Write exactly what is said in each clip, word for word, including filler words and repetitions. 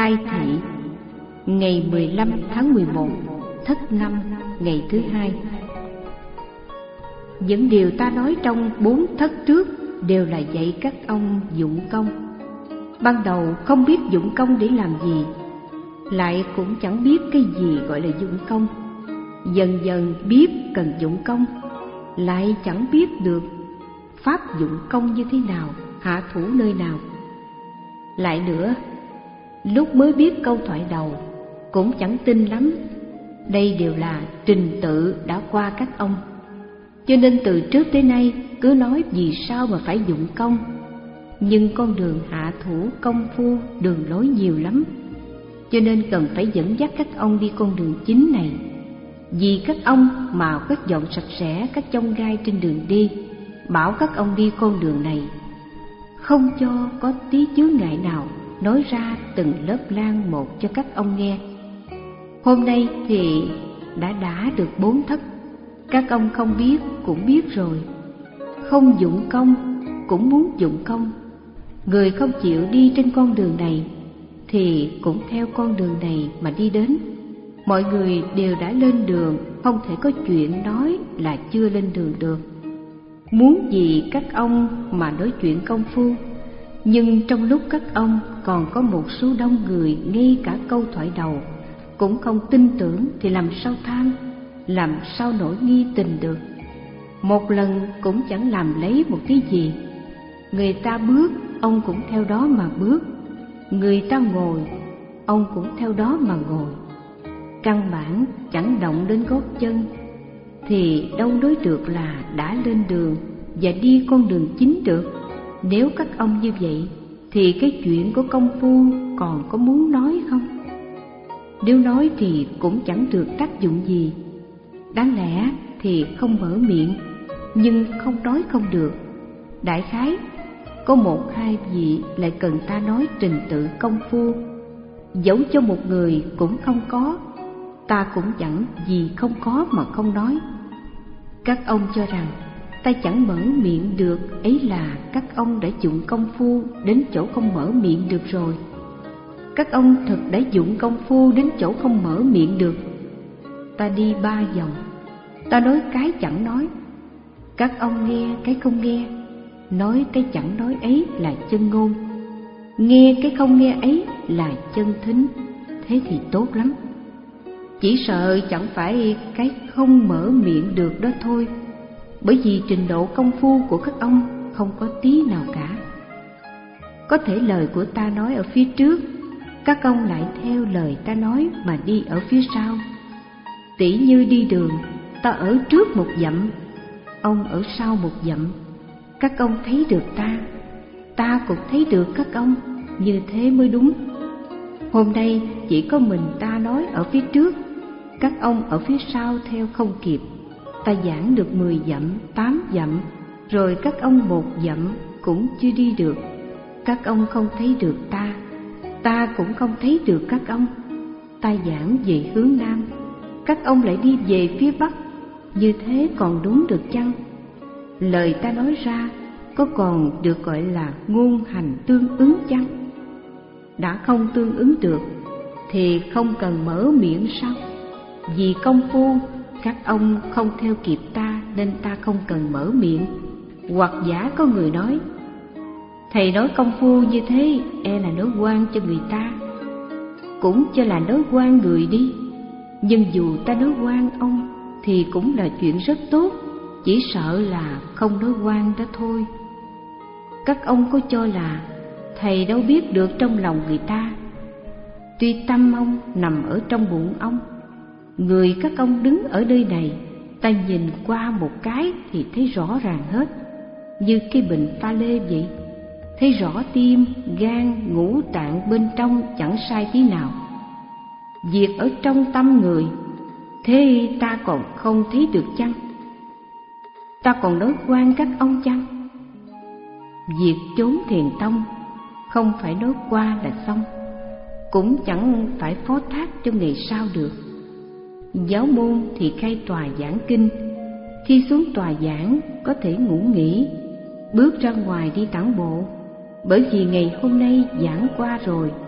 Khai Thị, ngày mười lăm tháng mười một, Thất Năm, ngày thứ hai. Những điều ta nói trong bốn thất trước đều là dạy các ông dụng công. Ban đầu không biết dụng công để làm gì, lại cũng chẳng biết cái gì gọi là dụng công. Dần dần biết cần dụng công, lại chẳng biết được pháp dụng công như thế nào, hạ thủ nơi nào. Lại nữa, lúc mới biết câu thoại đầu cũng chẳng tin lắm. Đây đều là trình tự đã qua các ông, cho nên từ trước tới nay cứ nói vì sao mà phải dụng công. Nhưng con đường hạ thủ công phu đường lối nhiều lắm, cho nên cần phải dẫn dắt các ông đi con đường chính này. Vì các ông mà quét dọn sạch sẽ các chông gai trên đường đi, bảo các ông đi con đường này, không cho có tí chướng ngại nào, nói ra từng lớp lan một cho các ông nghe. Hôm nay thì đã đã được bốn thất, các ông không biết cũng biết rồi. Không dụng công cũng muốn dụng công. Người không chịu đi trên con đường này thì cũng theo con đường này mà đi đến. Mọi người đều đã lên đường, không thể có chuyện nói là chưa lên đường được. Muốn gì các ông mà nói chuyện công phu, nhưng trong lúc các ông còn có một số đông người ngay cả câu thoại đầu cũng không tin tưởng thì làm sao tham, làm sao nổi nghi tình được. Một lần cũng chẳng làm lấy một cái gì. Người ta bước, ông cũng theo đó mà bước. Người ta ngồi, ông cũng theo đó mà ngồi. Căn bản chẳng động đến gót chân, thì đâu nói được là đã lên đường và đi con đường chính được. Nếu các ông như vậy thì cái chuyện của công phu còn có muốn nói không? Nếu nói thì cũng chẳng được tác dụng gì. Đáng lẽ thì không mở miệng, nhưng không nói không được. Đại khái có một hai vị lại cần ta nói trình tự công phu, dẫu cho một người cũng không có, ta cũng chẳng vì không có mà không nói. Các ông cho rằng ta chẳng mở miệng được, ấy là các ông đã dụng công phu đến chỗ không mở miệng được rồi. Các ông thật đã dụng công phu đến chỗ không mở miệng được. Ta đi ba vòng, ta nói cái chẳng nói. Các ông nghe cái không nghe, nói cái chẳng nói ấy là chân ngôn, nghe cái không nghe ấy là chân thính. Thế thì tốt lắm. Chỉ sợ chẳng phải cái không mở miệng được đó thôi, bởi vì trình độ công phu của các ông không có tí nào cả. Có thể lời của ta nói ở phía trước, các ông lại theo lời ta nói mà đi ở phía sau. Tỉ như đi đường, ta ở trước một dặm, ông ở sau một dặm. Các ông thấy được ta, ta cũng thấy được các ông, như thế mới đúng. Hôm nay chỉ có mình ta nói ở phía trước, các ông ở phía sau theo không kịp. Ta giảng được mười dặm, tám dặm, rồi các ông một dặm cũng chưa đi được. Các ông không thấy được ta, ta cũng không thấy được các ông. Ta giảng về hướng Nam, các ông lại đi về phía Bắc, như thế còn đúng được chăng? Lời ta nói ra có còn được gọi là ngôn hành tương ứng chăng? Đã không tương ứng được thì không cần mở miệng sao? Vì công phu các ông không theo kịp ta nên ta không cần mở miệng. Hoặc giả có người nói, thầy nói công phu như thế e là nói oan cho người ta. Cũng cho là nói oan người đi, nhưng dù ta nói oan ông thì cũng là chuyện rất tốt, chỉ sợ là không nói oan đó thôi. Các ông có cho là thầy đâu biết được trong lòng người ta. Tuy tâm ông nằm ở trong bụng ông, người các ông đứng ở nơi này, ta nhìn qua một cái thì thấy rõ ràng hết, như cái bình pha lê vậy. Thấy rõ tim, gan, ngũ tạng bên trong chẳng sai tí nào. Việc ở trong tâm người, thế ta còn không thấy được chăng? Ta còn nói oan các ông chăng? Việc chốn thiền tông không phải nói qua là xong, cũng chẳng phải phó thác cho ngày sau được. Giáo môn thì khai tòa giảng kinh, khi xuống tòa giảng có thể ngủ nghỉ, bước ra ngoài đi tản bộ. Bởi vì ngày hôm nay giảng qua rồi,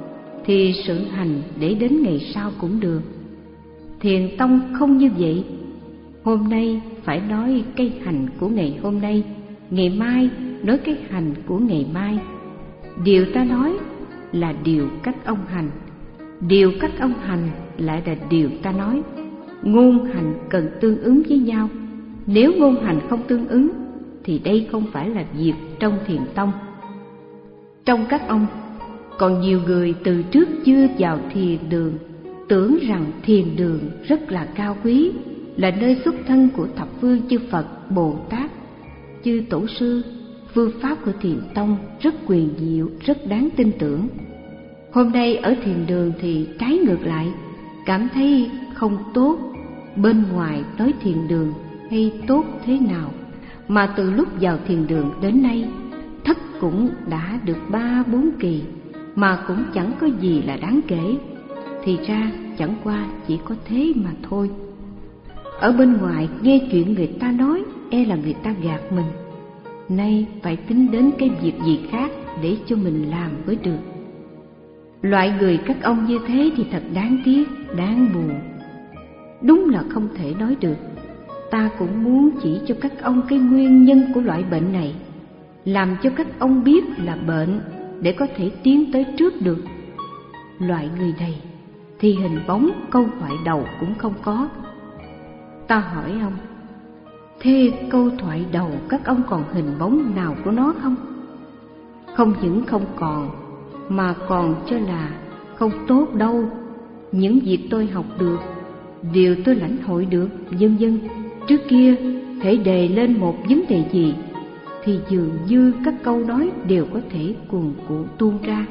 thì sự hành để đến ngày sau cũng được. Thiền tông không như vậy. Hôm nay phải nói cái hành của ngày hôm nay, ngày mai nói cái hành của ngày mai. Điều ta nói là điều các ông hành, điều các ông hành lại là điều ta nói. Ngôn hành cần tương ứng với nhau. Nếu ngôn hành không tương ứng thì đây không phải là việc trong thiền tông. Trong các ông còn nhiều người từ trước chưa vào thiền đường tưởng rằng thiền đường rất là cao quý, là nơi xuất thân của thập phương chư Phật, Bồ Tát, chư Tổ sư. Phương pháp của thiền tông rất quyền diệu, rất đáng tin tưởng. Hôm nay ở thiền đường thì trái ngược lại, cảm thấy không tốt. Bên ngoài nói thiền đường hay tốt thế nào, mà từ lúc vào thiền đường đến nay, thất cũng đã được ba bốn kỳ, mà cũng chẳng có gì là đáng kể. Thì ra chẳng qua chỉ có thế mà thôi. Ở bên ngoài nghe chuyện người ta nói, e là người ta gạt mình. Nay phải tính đến cái việc gì khác để cho mình làm mới được. Loại người các ông như thế thì thật đáng tiếc, đáng buồn. Đúng là không thể nói được. Ta cũng muốn chỉ cho các ông cái nguyên nhân của loại bệnh này, làm cho các ông biết là bệnh để có thể tiến tới trước được. Loại người này thì hình bóng câu thoại đầu cũng không có. Ta hỏi ông, thế câu thoại đầu các ông còn hình bóng nào của nó không? Không những không còn, mà còn cho là không tốt đâu. Những việc tôi học được, điều tôi lãnh hội được, vân vân. Trước kia thể đề lên một vấn đề gì thì dường như các câu nói đều có thể cuồn cuộn tuôn ra.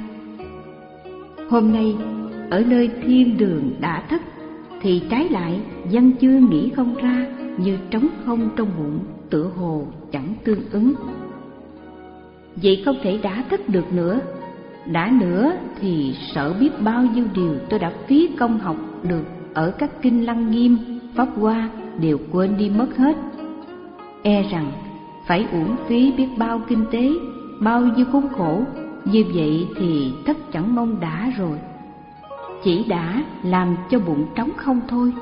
Hôm nay ở nơi thiên đường đã thất thì trái lại văn chương nghĩ không ra, như trống không trong bụng, tựa hồ chẳng tương ứng. Vậy không thể đã thất được nữa. Đã nữa thì sợ biết bao nhiêu điều tôi đã phí công học được ở các kinh Lăng Nghiêm, Pháp Hoa đều quên đi mất hết. E rằng phải uổng phí biết bao kinh tế, bao nhiêu khốn khổ. Như vậy thì thất chẳng mong đã rồi, chỉ đã làm cho bụng trống không thôi.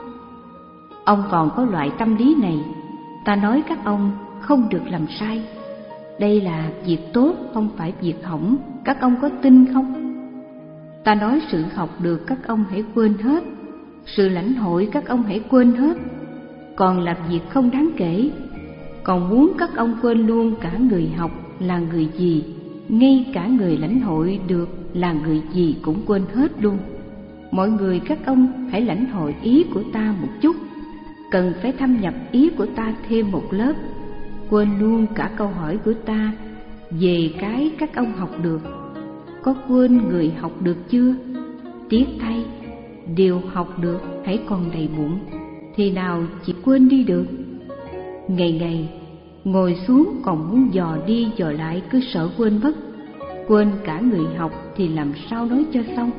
Ông còn có loại tâm lý này, ta nói các ông không được làm sai. Đây là việc tốt, không phải việc hỏng, các ông có tin không? Ta nói sự học được các ông hãy quên hết, sự lãnh hội các ông hãy quên hết, còn là việc không đáng kể. Còn muốn các ông quên luôn cả người học là người gì, ngay cả người lãnh hội được là người gì cũng quên hết luôn. Mọi người các ông hãy lãnh hội ý của ta một chút, cần phải thâm nhập ý của ta thêm một lớp. Quên luôn cả câu hỏi của ta về cái các ông học được. Có quên người học được chưa? Tiếc thay, điều học được hãy còn đầy bụng, thì nào chỉ quên đi được. Ngày ngày ngồi xuống còn muốn dò đi dò lại, cứ sợ quên mất. Quên cả người học thì làm sao nói cho xong.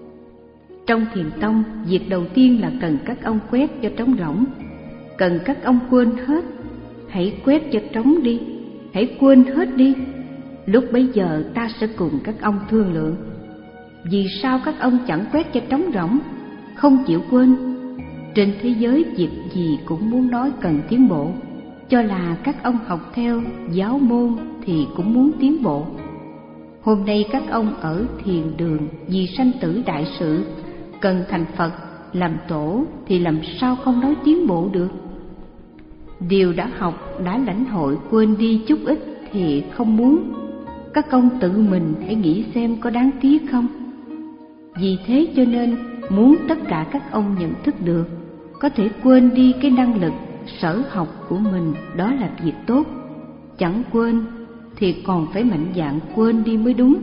Trong thiền tông, việc đầu tiên là cần các ông quét cho trống rỗng. Cần các ông quên hết. Hãy quét cho trống đi, hãy quên hết đi. Lúc bấy giờ ta sẽ cùng các ông thương lượng. Vì sao các ông chẳng quét cho trống rỗng, không chịu quên? Trên thế giới việc gì cũng muốn nói cần tiến bộ, cho là các ông học theo giáo môn thì cũng muốn tiến bộ. Hôm nay các ông ở thiền đường vì sanh tử đại sự, cần thành Phật, làm tổ thì làm sao không nói tiến bộ được. Điều đã học, đã lãnh hội quên đi chút ít thì không muốn. Các ông tự mình hãy nghĩ xem có đáng tiếc không. Vì thế cho nên muốn tất cả các ông nhận thức được, có thể quên đi cái năng lực sở học của mình, đó là việc tốt. Chẳng quên thì còn phải mạnh dạn quên đi mới đúng.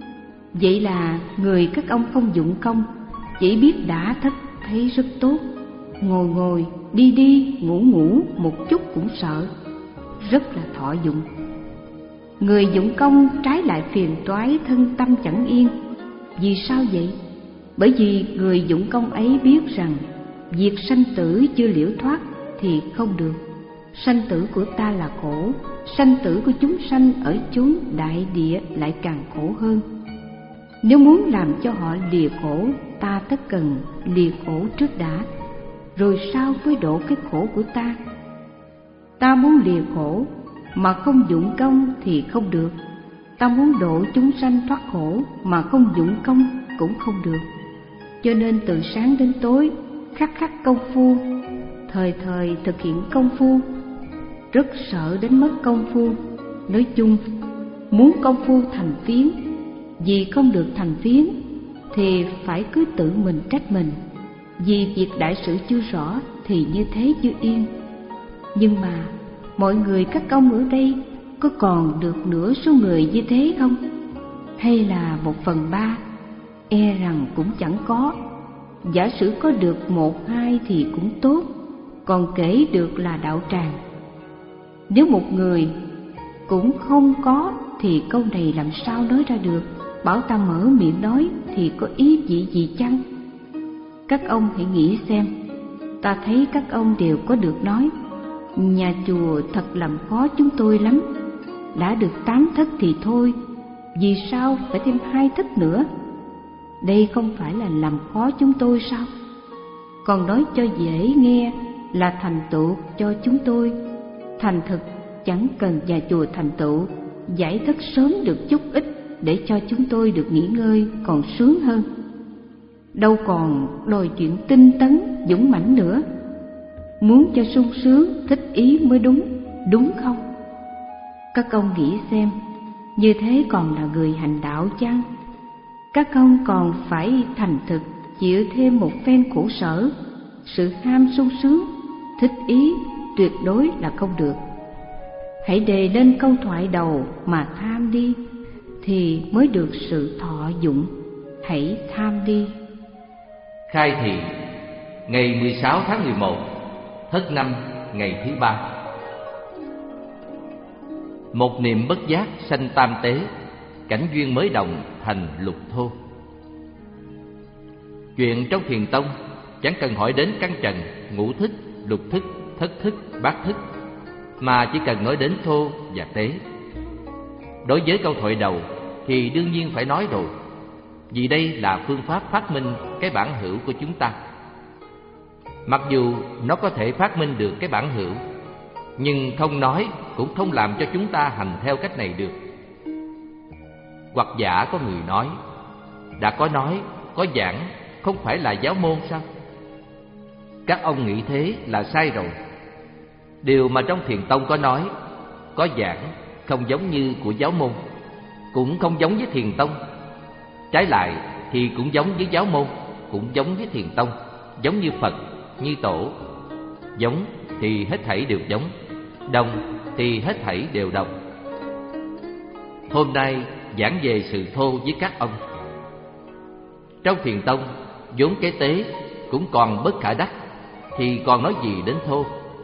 Vậy là người các ông không dụng công, chỉ biết đã thất thấy rất tốt. Ngồi ngồi, đi đi, ngủ ngủ một chút cũng sợ, rất là thọ dụng. Người dụng công trái lại phiền toái, thân tâm chẳng yên. Vì sao vậy? Bởi vì người dụng công ấy biết rằng việc sanh tử chưa liễu thoát thì không được. Sanh tử của ta là khổ, sanh tử của chúng sanh ở chốn đại địa lại càng khổ hơn. Nếu muốn làm cho họ lìa khổ, ta tất cần lìa khổ trước đã, rồi sau mới độ cái khổ của ta. Ta muốn lìa khổ mà không dụng công thì không được. Ta muốn độ chúng sanh thoát khổ mà không dụng công cũng không được. Cho nên từ sáng đến tối khắc khắc công phu, thời thời thực hiện công phu. Rất sợ đến mất công phu. Nói chung, muốn công phu thành phiến, vì không được thành phiến thì phải cứ tự mình trách mình. Vì việc đại sự chưa rõ thì như thế chưa yên. Nhưng mà mọi người các ông ở đây có còn được nửa số người như thế không? Hay là một phần ba? E rằng cũng chẳng có. Giả sử có được một hai thì cũng tốt, còn kể được là đạo tràng. Nếu một người cũng không có thì câu này làm sao nói ra được? Bảo ta mở miệng nói thì có ý gì gì chăng? Các ông hãy nghĩ xem. Ta thấy các ông đều có được nói. Nhà chùa thật làm khó chúng tôi lắm. Đã được tám thất thì thôi, vì sao phải thêm hai thất nữa? Đây không phải là làm khó chúng tôi sao? Còn nói cho dễ nghe là thành tựu cho chúng tôi. Thành thực chẳng cần nhà chùa thành tựu, giải thất sớm được chút ít để cho chúng tôi được nghỉ ngơi còn sướng hơn. Đâu còn đòi chuyện tinh tấn dũng mãnh nữa. Muốn cho sung sướng thích ý mới đúng, đúng không? Các ông nghĩ xem, như thế còn là người hành đạo chăng? Các ông còn phải thành thực chịu thêm một phen khổ sở. Sự ham sung sướng, thích ý tuyệt đối là không được. Hãy đề lên câu thoại đầu mà tham đi, thì mới được sự thọ dụng. Hãy tham đi. Khai thị ngày mười sáu tháng mười một, Thất năm, ngày thứ ba. Một niệm bất giác sanh tam tế, cảnh duyên mới đồng thành lục thô. Chuyện trong thiền tông chẳng cần hỏi đến căn trần, ngũ thức, lục thức, thất thức, bát thức, mà chỉ cần nói đến thô và tế. Đối với câu thoại đầu thì đương nhiên phải nói rồi, vì đây là phương pháp phát minh cái bản hữu của chúng ta. Mặc dù nó có thể phát minh được cái bản hữu, nhưng không nói cũng không làm cho chúng ta hành theo cách này được. Hoặc giả có người nói, đã có nói, có giảng, không phải là giáo môn sao? Các ông nghĩ thế là sai rồi. Điều mà trong thiền tông có nói, có giảng, không giống như của giáo môn, cũng không giống với thiền tông. Trái lại thì cũng giống với giáo môn, cũng giống với thiền tông, giống như Phật, như Tổ. Giống thì hết thảy đều giống, đồng thì hết thảy đều đồng. Hôm nay giảng về sự thô với các ông. Trong thiền tông, vốn cái tế cũng còn bất khả đắc, thì còn nói gì đến thô?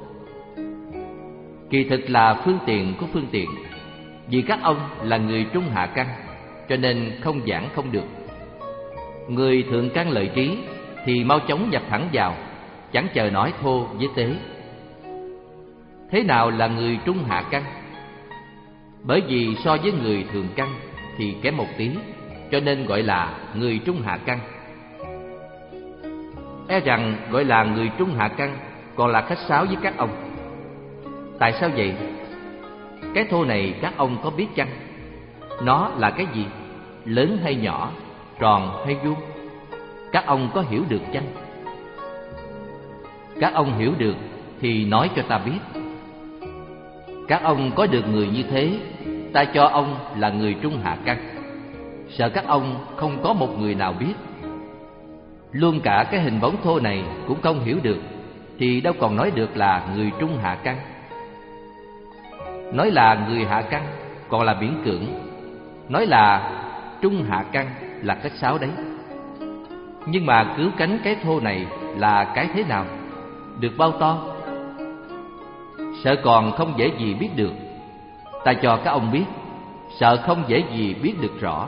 Kỳ thực là phương tiện của phương tiện. Vì các ông là người trung hạ căn, cho nên không giảng không được. Người thượng căn lợi trí thì mau chóng nhập thẳng vào, chẳng chờ nói thô với tế. Thế nào là người trung hạ căn? Bởi vì so với người thượng căn thì kém một tí, cho nên gọi là người trung hạ căn. E rằng gọi là người trung hạ căn còn là khách sáo với các ông. Tại sao vậy? Cái thô này các ông có biết chăng? Nó là cái gì? Lớn hay nhỏ? Tròn hay vuông? Các ông có hiểu được chăng? Các ông hiểu được thì nói cho ta biết. Các ông có được người như thế, ta cho ông là người trung hạ căn. Sợ các ông không có một người nào biết. Luôn cả cái hình bóng thô này cũng không hiểu được, thì đâu còn nói được là người trung hạ căn. Nói là người hạ căn còn là miễn cưỡng, nói là trung hạ căn là cách sáo đấy. Nhưng mà cứu cánh cái thô này là cái thế nào? Được bao to? Sợ còn không dễ gì biết được, ta cho các ông biết. Sợ không dễ gì biết được rõ.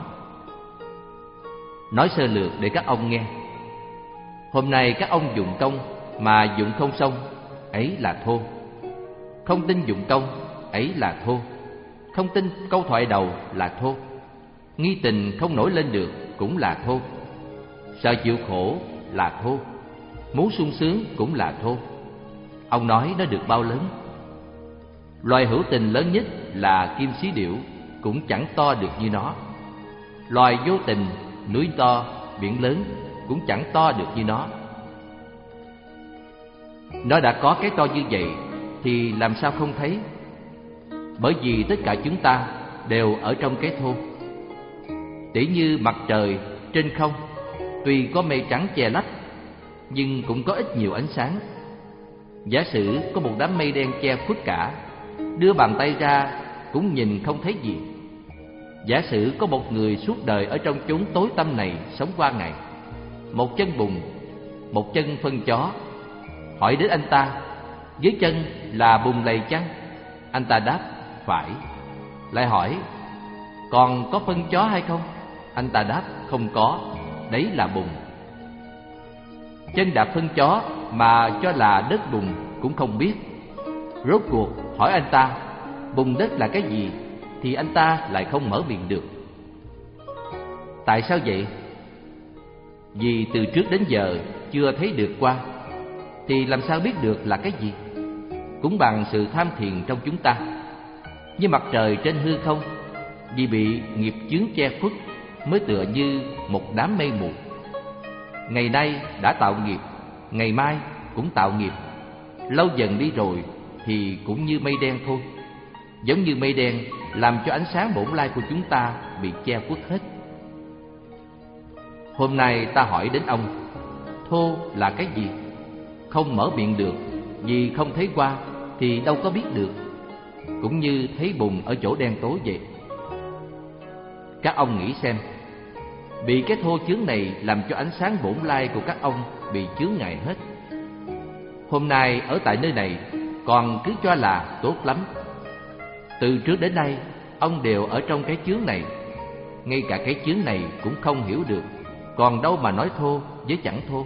Nói sơ lược để các ông nghe. Hôm nay các ông dụng công mà dụng không xong, ấy là thô. Không tin dụng công, ấy là thô. Không tin câu thoại đầu là thô. Nghi tình không nổi lên được, cũng là thô, sợ chịu khổ là thô, muốn sung sướng cũng là thô. Ông nói nó được bao lớn. Loài hữu tình lớn nhất là kim xí điểu cũng chẳng to được như nó. Loài vô tình, núi to, biển lớn cũng chẳng to được như nó. Nó đã có cái to như vậy thì làm sao không thấy? Bởi vì tất cả chúng ta đều ở trong cái thô. Tỉ như mặt trời trên không, tuy có mây trắng che lấp nhưng cũng có ít nhiều ánh sáng. Giả sử có một đám mây đen che khuất cả, đưa bàn tay ra cũng nhìn không thấy gì. Giả sử có một người suốt đời ở trong chốn tối tăm này sống qua ngày, một chân bùn, một chân phân chó. Hỏi đến anh ta, dưới chân là bùn lầy chăng? Anh ta đáp, phải. Lại hỏi, còn có phân chó hay không? Anh ta đáp, không có, đấy là bùn. Chân đạp phân chó mà cho là đất bùn cũng không biết. Rốt cuộc hỏi anh ta, bùn đất là cái gì? Thì anh ta lại không mở miệng được. Tại sao vậy? Vì từ trước đến giờ chưa thấy được qua, thì làm sao biết được là cái gì? Cũng bằng sự tham thiền trong chúng ta. Như mặt trời trên hư không, vì bị nghiệp chướng che khuất mới tựa như một đám mây mù. Ngày nay đã tạo nghiệp, ngày mai cũng tạo nghiệp. Lâu dần đi rồi thì cũng như mây đen thôi. Giống như mây đen làm cho ánh sáng bổn lai của chúng ta bị che khuất hết. Hôm nay ta hỏi đến ông, thô là cái gì? Không mở miệng được, vì không thấy qua thì đâu có biết được. Cũng như thấy bùn ở chỗ đen tối vậy. Các ông nghĩ xem, bị cái thô chướng này làm cho ánh sáng bổn lai của các ông bị chướng ngại hết. Hôm nay ở tại nơi này còn cứ cho là tốt lắm. Từ trước đến nay ông đều ở trong cái chướng này. Ngay cả cái chướng này cũng không hiểu được, còn đâu mà nói thô với chẳng thô.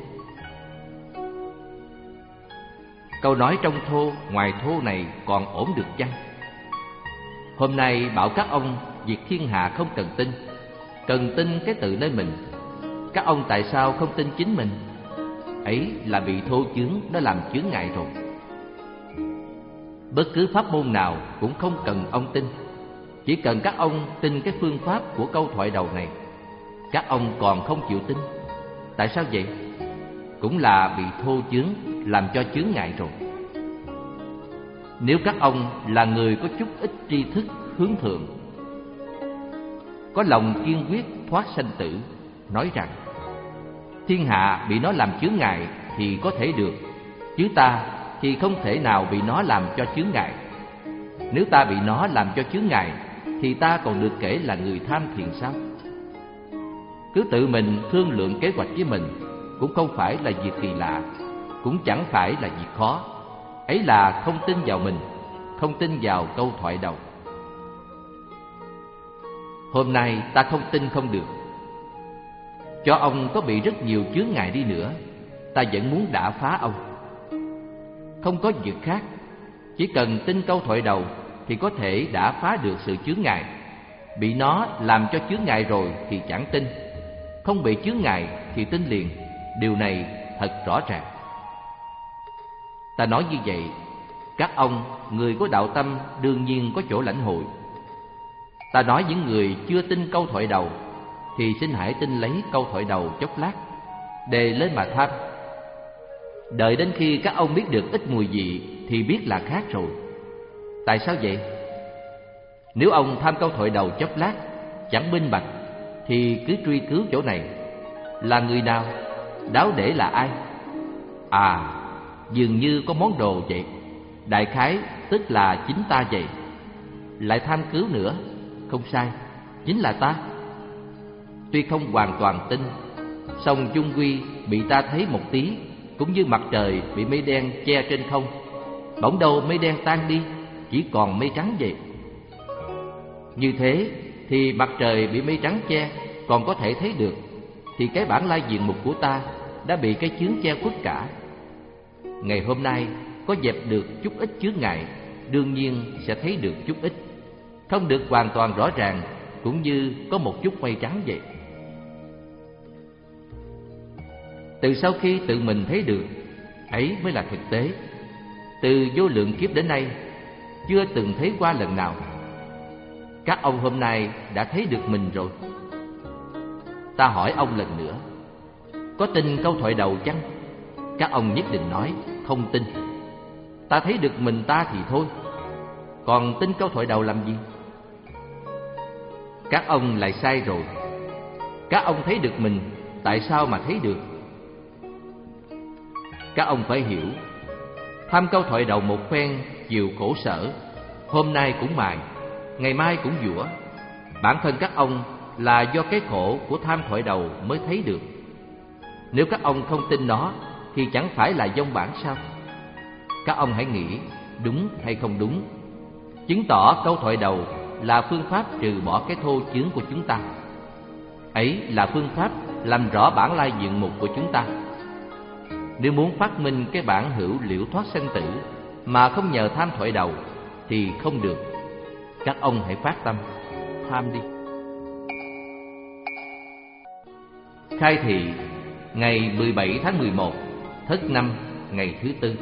Câu nói trong thô ngoài thô này còn ổn được chăng? Hôm nay bảo các ông việc thiên hạ không cần tin, cần tin cái tự nơi mình. Các ông tại sao không tin chính mình? Ấy là bị thô chướng nó làm chướng ngại rồi. Bất cứ pháp môn nào cũng không cần ông tin, chỉ cần các ông tin cái phương pháp của câu thoại đầu này. Các ông còn không chịu tin. Tại sao vậy? Cũng là bị thô chướng làm cho chướng ngại rồi. Nếu các ông là người có chút ít tri thức hướng thượng, có lòng kiên quyết thoát sanh tử, nói rằng thiên hạ bị nó làm chướng ngại thì có thể được, chứ ta thì không thể nào bị nó làm cho chướng ngại. Nếu ta bị nó làm cho chướng ngại thì ta còn được kể là người tham thiền sao? Cứ tự mình thương lượng kế hoạch với mình cũng không phải là việc kỳ lạ, cũng chẳng phải là việc khó. Ấy là không tin vào mình, không tin vào câu thoại đầu. Hôm nay ta không tin không được. Cho ông có bị rất nhiều chướng ngại đi nữa, ta vẫn muốn đả phá ông. Không có việc khác, chỉ cần tin câu thoại đầu thì có thể đả phá được sự chướng ngại. Bị nó làm cho chướng ngại rồi thì chẳng tin, không bị chướng ngại thì tin liền. Điều này thật rõ ràng. Ta nói như vậy, các ông, người có đạo tâm đương nhiên có chỗ lãnh hội. Ta nói những người chưa tin câu thoại đầu thì xin hãy tin lấy câu thoại đầu chốc lát, đề lên mà tham. Đợi đến khi các ông biết được ít mùi vị thì biết là khác rồi. Tại sao vậy? Nếu ông tham câu thoại đầu chốc lát chẳng minh bạch thì cứ truy cứu chỗ này. Là người nào? Đáo để là ai? À, dường như có món đồ vậy. Đại khái tức là chính ta vậy. Lại tham cứu nữa. Không sai, chính là ta. Tuy không hoàn toàn tin, song chung quy bị ta thấy một tí, cũng như mặt trời bị mây đen che trên không. Bỗng đâu mây đen tan đi, chỉ còn mây trắng vậy. Như thế thì mặt trời bị mây trắng che còn có thể thấy được, thì cái bản lai diện mục của ta đã bị cái chướng che khuất cả. Ngày hôm nay có dẹp được chút ít chướng ngại, đương nhiên sẽ thấy được chút ít. Không được hoàn toàn rõ ràng, cũng như có một chút mây trắng vậy. Từ sau khi tự mình thấy được, ấy mới là thực tế. Từ vô lượng kiếp đến nay, chưa từng thấy qua lần nào. Các ông hôm nay đã thấy được mình rồi. Ta hỏi ông lần nữa, có tin câu thoại đầu chăng? Các ông nhất định nói không tin. Ta thấy được mình ta thì thôi, còn tin câu thoại đầu làm gì? Các ông lại sai rồi. Các ông thấy được mình, tại sao mà thấy được? Các ông phải hiểu, tham câu thoại đầu một phen, chiều khổ sở, hôm nay cũng mài, ngày mai cũng giũa. Bản thân các ông là do cái khổ của tham thoại đầu mới thấy được. Nếu các ông không tin nó thì chẳng phải là vong bản sao? Các ông hãy nghĩ đúng hay không đúng. Chứng tỏ câu thoại đầu là phương pháp trừ bỏ cái thô chướng của chúng ta. Ấy là phương pháp làm rõ bản lai diện mục của chúng ta. Nếu muốn phát minh cái bản hữu liễu thoát sanh tử mà không nhờ tham thoại đầu thì không được. Các ông hãy phát tâm tham đi. Khai thị ngày mười bảy tháng mười một, Thất Năm, ngày thứ tư.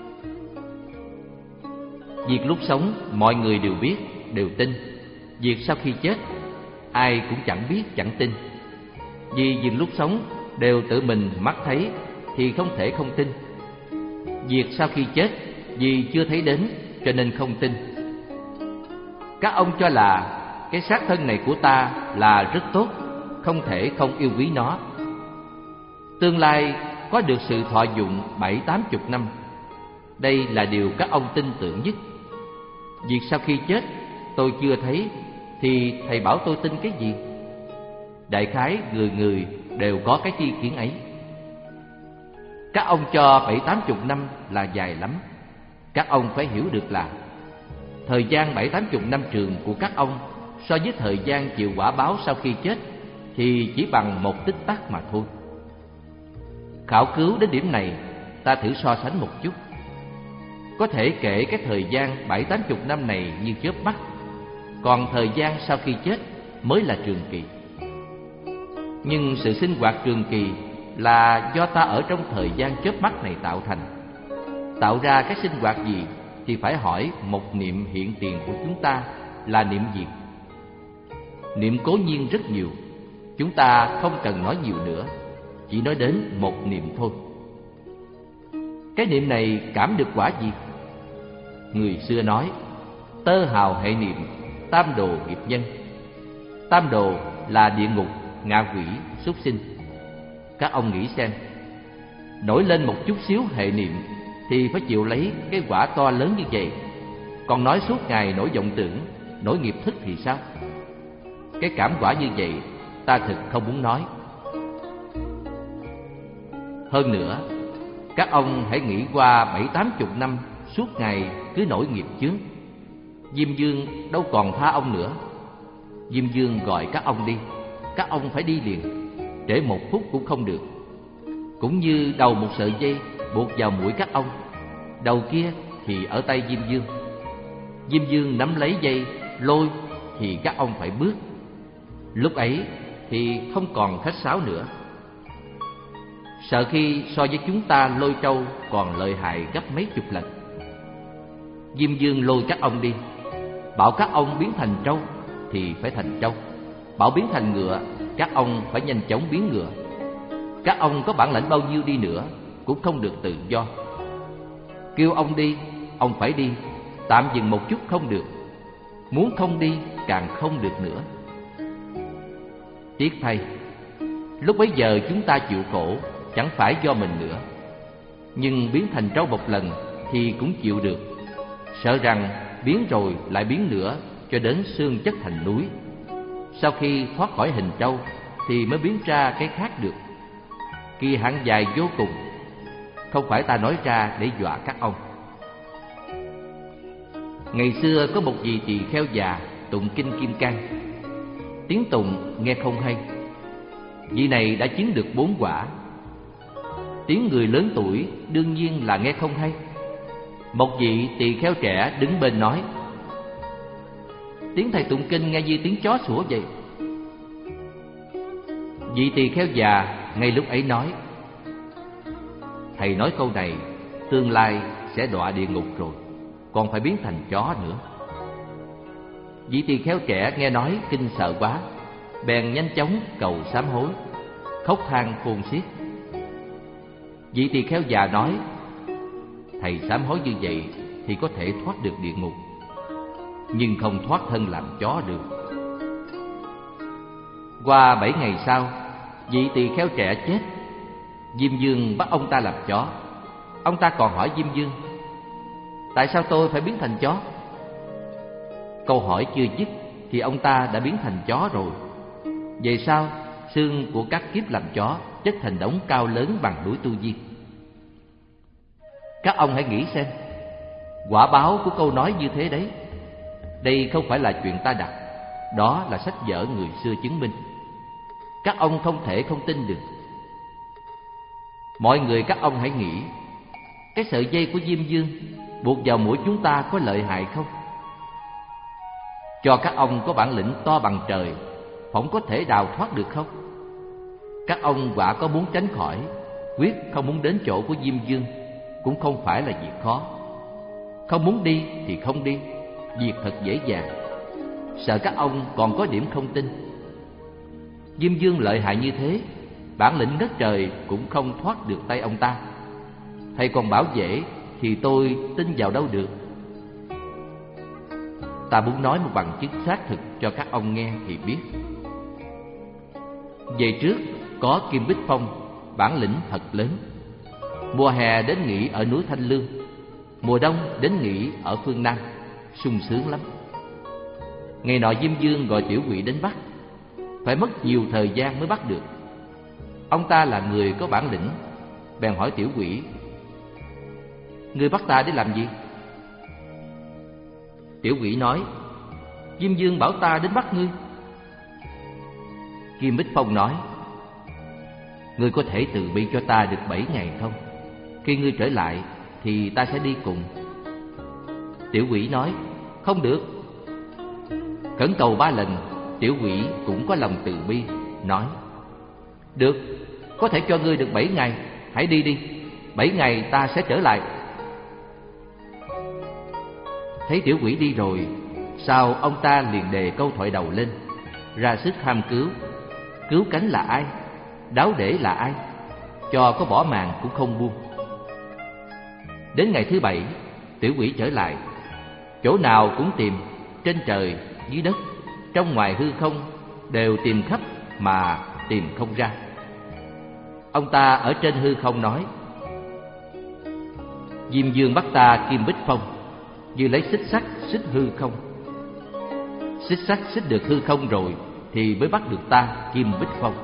Việc lúc sống mọi người đều biết, đều tin. Việc sau khi chết ai cũng chẳng biết, chẳng tin. Vì việc lúc sống đều tự mình mắt thấy thì không thể không tin. Việc sau khi chết vì chưa thấy đến cho nên không tin. Các ông cho là cái xác thân này của ta là rất tốt, không thể không yêu quý nó. Tương lai có được sự thọ dụng bảy tám chục năm. Đây là điều các ông tin tưởng nhất. Việc sau khi chết tôi chưa thấy thì thầy bảo tôi tin cái gì? Đại khái người người đều có cái chi kiến ấy. Các ông cho bảy tám chục năm là dài lắm. Các ông phải hiểu được là thời gian bảy tám chục năm trường của các ông so với thời gian chịu quả báo sau khi chết thì chỉ bằng một tích tắc mà thôi. Khảo cứu đến điểm này, ta thử so sánh một chút. Có thể kể cái thời gian bảy tám chục năm này như chớp mắt, còn thời gian sau khi chết mới là trường kỳ. Nhưng sự sinh hoạt trường kỳ là do ta ở trong thời gian chớp mắt này tạo thành. Tạo ra cái sinh hoạt gì thì phải hỏi một niệm hiện tiền của chúng ta là niệm gì. Niệm cố nhiên rất nhiều, chúng ta không cần nói nhiều nữa, chỉ nói đến một niệm thôi. Cái niệm này cảm được quả gì? Người xưa nói tơ hào hệ niệm, tam đồ nghiệp nhân. Tam đồ là địa ngục, ngạ quỷ, súc sinh. Các ông nghĩ xem, nổi lên một chút xíu hệ niệm thì phải chịu lấy cái quả to lớn như vậy. Còn nói suốt ngày nổi vọng tưởng, nổi nghiệp thức thì sao? Cái cảm quả như vậy ta thực không muốn nói. Hơn nữa, các ông hãy nghĩ qua bảy tám chục năm suốt ngày cứ nổi nghiệp chướng. Diêm Vương đâu còn tha ông nữa. Diêm Vương gọi các ông đi, các ông phải đi liền, trễ một phút cũng không được. Cũng như đầu một sợi dây buộc vào mũi các ông, đầu kia thì ở tay Diêm Vương. Diêm Vương nắm lấy dây lôi thì các ông phải bước. Lúc ấy thì không còn khách sáo nữa. Sợ khi so với chúng ta lôi trâu còn lợi hại gấp mấy chục lần. Diêm Vương lôi các ông đi, bảo các ông biến thành trâu thì phải thành trâu, bảo biến thành ngựa, các ông phải nhanh chóng biến ngựa. Các ông có bản lãnh bao nhiêu đi nữa cũng không được tự do. Kêu ông đi, ông phải đi, tạm dừng một chút không được. Muốn không đi càng không được nữa. Tiếc thay, lúc bấy giờ chúng ta chịu khổ chẳng phải do mình nữa. Nhưng biến thành trâu một lần thì cũng chịu được. Sợ rằng biến rồi lại biến nữa cho đến xương chất thành núi. Sau khi thoát khỏi hình trâu thì mới biến ra cái khác được. Kỳ hạn dài vô cùng. Không phải ta nói ra để dọa các ông. Ngày xưa có một vị tỳ kheo già tụng kinh Kim Cang. Tiếng tụng nghe không hay. Vị này đã chứng được bốn quả. Tiếng người lớn tuổi đương nhiên là nghe không hay. Một vị tỳ kheo trẻ đứng bên nói: tiếng thầy tụng kinh nghe như tiếng chó sủa vậy. Vị tỳ kheo già ngay lúc ấy nói: thầy nói câu này, tương lai sẽ đọa địa ngục rồi, còn phải biến thành chó nữa. Vị tỳ kheo trẻ nghe nói kinh sợ quá, bèn nhanh chóng cầu sám hối, khóc than khôn xiết. Vị tỳ kheo già nói: thầy sám hối như vậy thì có thể thoát được địa ngục, nhưng không thoát thân làm chó được. Qua bảy ngày sau, vị tỳ kheo trẻ chết. Diêm Vương bắt ông ta làm chó. Ông ta còn hỏi Diêm Vương: tại sao tôi phải biến thành chó? Câu hỏi chưa dứt thì ông ta đã biến thành chó rồi. Về sau, xương của các kiếp làm chó chất thành đống cao lớn bằng núi Tu Di. Các ông hãy nghĩ xem, quả báo của câu nói như thế đấy. Đây không phải là chuyện ta đặt, đó là sách vở người xưa chứng minh. Các ông không thể không tin được. Mọi người các ông hãy nghĩ, cái sợi dây của Diêm Vương buộc vào mũi chúng ta có lợi hại không? Cho các ông có bản lĩnh to bằng trời, phỏng có thể đào thoát được không? Các ông quả có muốn tránh khỏi, quyết không muốn đến chỗ của Diêm Vương, cũng không phải là việc khó. Không muốn đi thì không đi, việc thật dễ dàng. Sợ các ông còn có điểm không tin. Diêm Vương lợi hại như thế, bản lĩnh ngất trời cũng không thoát được tay ông ta. Thầy còn bảo dễ thì tôi tin vào đâu được. Ta muốn nói một bằng chứng xác thực cho các ông nghe thì biết. Về trước có Kim Bích Phong, bản lĩnh thật lớn. Mùa hè đến nghỉ ở núi Thanh Lương, mùa đông đến nghỉ ở phương Nam, sung sướng lắm. Ngày nọ Diêm Vương gọi Tiểu Quỷ đến bắt, phải mất nhiều thời gian mới bắt được. Ông ta là người có bản lĩnh, bèn hỏi Tiểu Quỷ: ngươi bắt ta để làm gì? Tiểu Quỷ nói: Diêm Vương bảo ta đến bắt ngươi. Kim Bích Phong nói: ngươi có thể từ bi cho ta được bảy ngày không? Khi ngươi trở lại thì ta sẽ đi cùng. Tiểu Quỷ nói: không được. Khẩn cầu ba lần, Tiểu Quỷ cũng có lòng từ bi, nói: được, có thể cho ngươi được bảy ngày, hãy đi đi, bảy ngày ta sẽ trở lại. Thấy Tiểu Quỷ đi rồi, sau ông ta liền đề câu thoại đầu lên, ra sức tham cứu. Cứu cánh là ai? Đáo để là ai? Cho có bỏ màng cũng không buông. Đến ngày thứ bảy, Tiểu Quỷ trở lại. Chỗ nào cũng tìm, trên trời, dưới đất, trong ngoài hư không, đều tìm khắp mà tìm không ra. Ông ta ở trên hư không nói: Diêm Vương bắt ta Kim Bích Phong, như lấy xích sắt xích hư không. Xích sắt xích được hư không rồi thì mới bắt được ta Kim Bích Phong.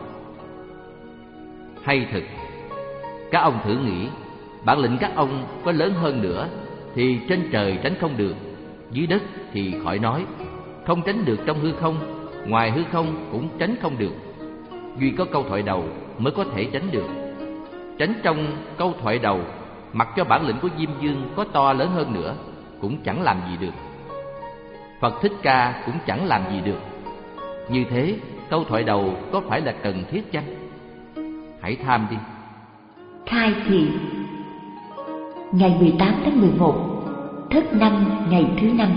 Hay thật, các ông thử nghĩ, bản lĩnh các ông có lớn hơn nữa thì trên trời tránh không được, dưới đất thì khỏi nói, không tránh được trong hư không, ngoài hư không cũng tránh không được. Duy có câu thoại đầu mới có thể tránh được. Tránh trong câu thoại đầu, mặc cho bản lĩnh của Diêm Vương có to lớn hơn nữa, cũng chẳng làm gì được. Phật Thích Ca cũng chẳng làm gì được. Như thế, câu thoại đầu có phải là cần thiết chăng? Hãy tham đi. Khai thị. Ngày mười tám tháng mười một, Thất Năm ngày thứ năm.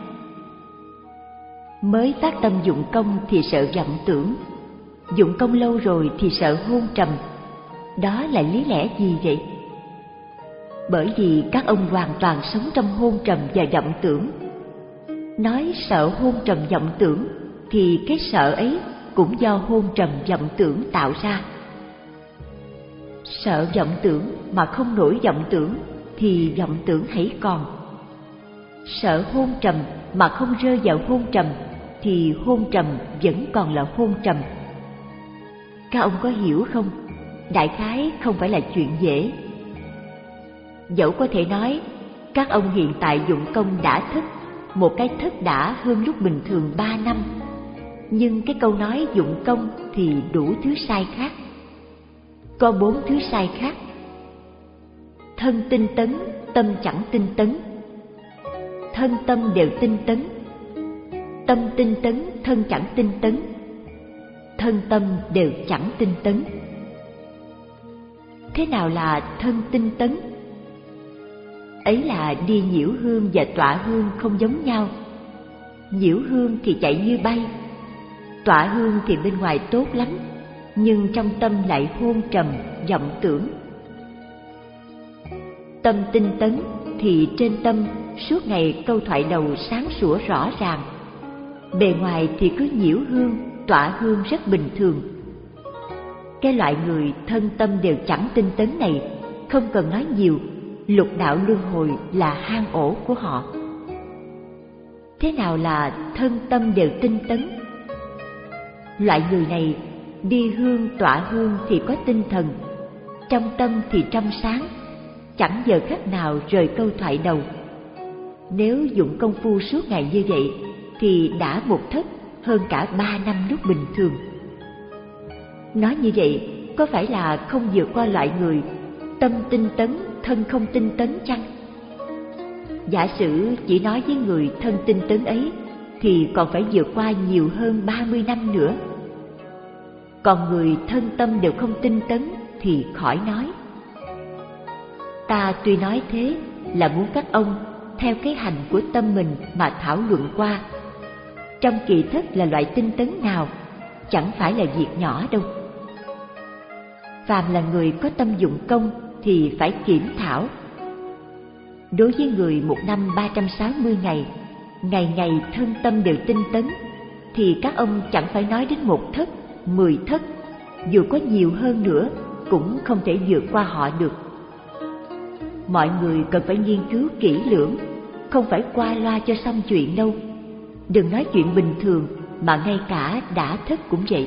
Mới phát tâm dụng công thì sợ vọng tưởng, dụng công lâu rồi thì sợ hôn trầm. Đó là lý lẽ gì vậy? Bởi vì các ông hoàn toàn sống trong hôn trầm và vọng tưởng. Nói sợ hôn trầm vọng tưởng thì cái sợ ấy cũng do hôn trầm vọng tưởng tạo ra. Sợ vọng tưởng mà không nổi vọng tưởng thì vọng tưởng hãy còn. Sợ hôn trầm mà không rơi vào hôn trầm thì hôn trầm vẫn còn là hôn trầm. Các ông có hiểu không? Đại khái không phải là chuyện dễ. Dẫu có thể nói các ông hiện tại dụng công đã thất, một cái thất đã hơn lúc bình thường ba năm, nhưng cái câu nói dụng công thì đủ thứ sai khác. Có bốn thứ sai khác: thân tinh tấn, tâm chẳng tinh tấn; thân tâm đều tinh tấn; tâm tinh tấn, thân chẳng tinh tấn; thân tâm đều chẳng tinh tấn. Thế nào là thân tinh tấn? Ấy là đi nhiễu hương và tọa hương không giống nhau. Nhiễu hương thì chạy như bay, tọa hương thì bên ngoài tốt lắm, nhưng trong tâm lại hôn trầm, vọng tưởng. Tâm tinh tấn thì trên tâm suốt ngày câu thoại đầu sáng sủa rõ ràng, bề ngoài thì cứ nhiễu hương, tọa hương rất bình thường. Cái loại người thân tâm đều chẳng tinh tấn này, không cần nói nhiều, lục đạo luân hồi là hang ổ của họ. Thế nào là thân tâm đều tinh tấn? Loại người này đi hương tọa hương thì có tinh thần, trong tâm thì trong sáng, chẳng giờ khắc nào rời câu thoại đầu. Nếu dụng công phu suốt ngày như vậy thì đã một thất hơn cả ba năm lúc bình thường. Nói như vậy có phải là không vượt qua loại người tâm tinh tấn, thân không tinh tấn chăng? Giả sử chỉ nói với người thân tinh tấn ấy thì còn phải vượt qua nhiều hơn ba mươi năm nữa. Còn người thân tâm đều không tinh tấn thì khỏi nói. Ta tuy nói thế là muốn các ông theo cái hành của tâm mình mà thảo luận qua. Trong kỳ thức là loại tinh tấn nào, chẳng phải là việc nhỏ đâu. Phàm là người có tâm dụng công thì phải kiểm thảo. Đối với người một năm ba trăm sáu mươi ngày, ngày ngày thân tâm đều tinh tấn, thì các ông chẳng phải nói đến một thất, mười thất, dù có nhiều hơn nữa cũng không thể vượt qua họ được. Mọi người cần phải nghiên cứu kỹ lưỡng, không phải qua loa cho xong chuyện đâu. Đừng nói chuyện bình thường mà ngay cả đã thất cũng vậy.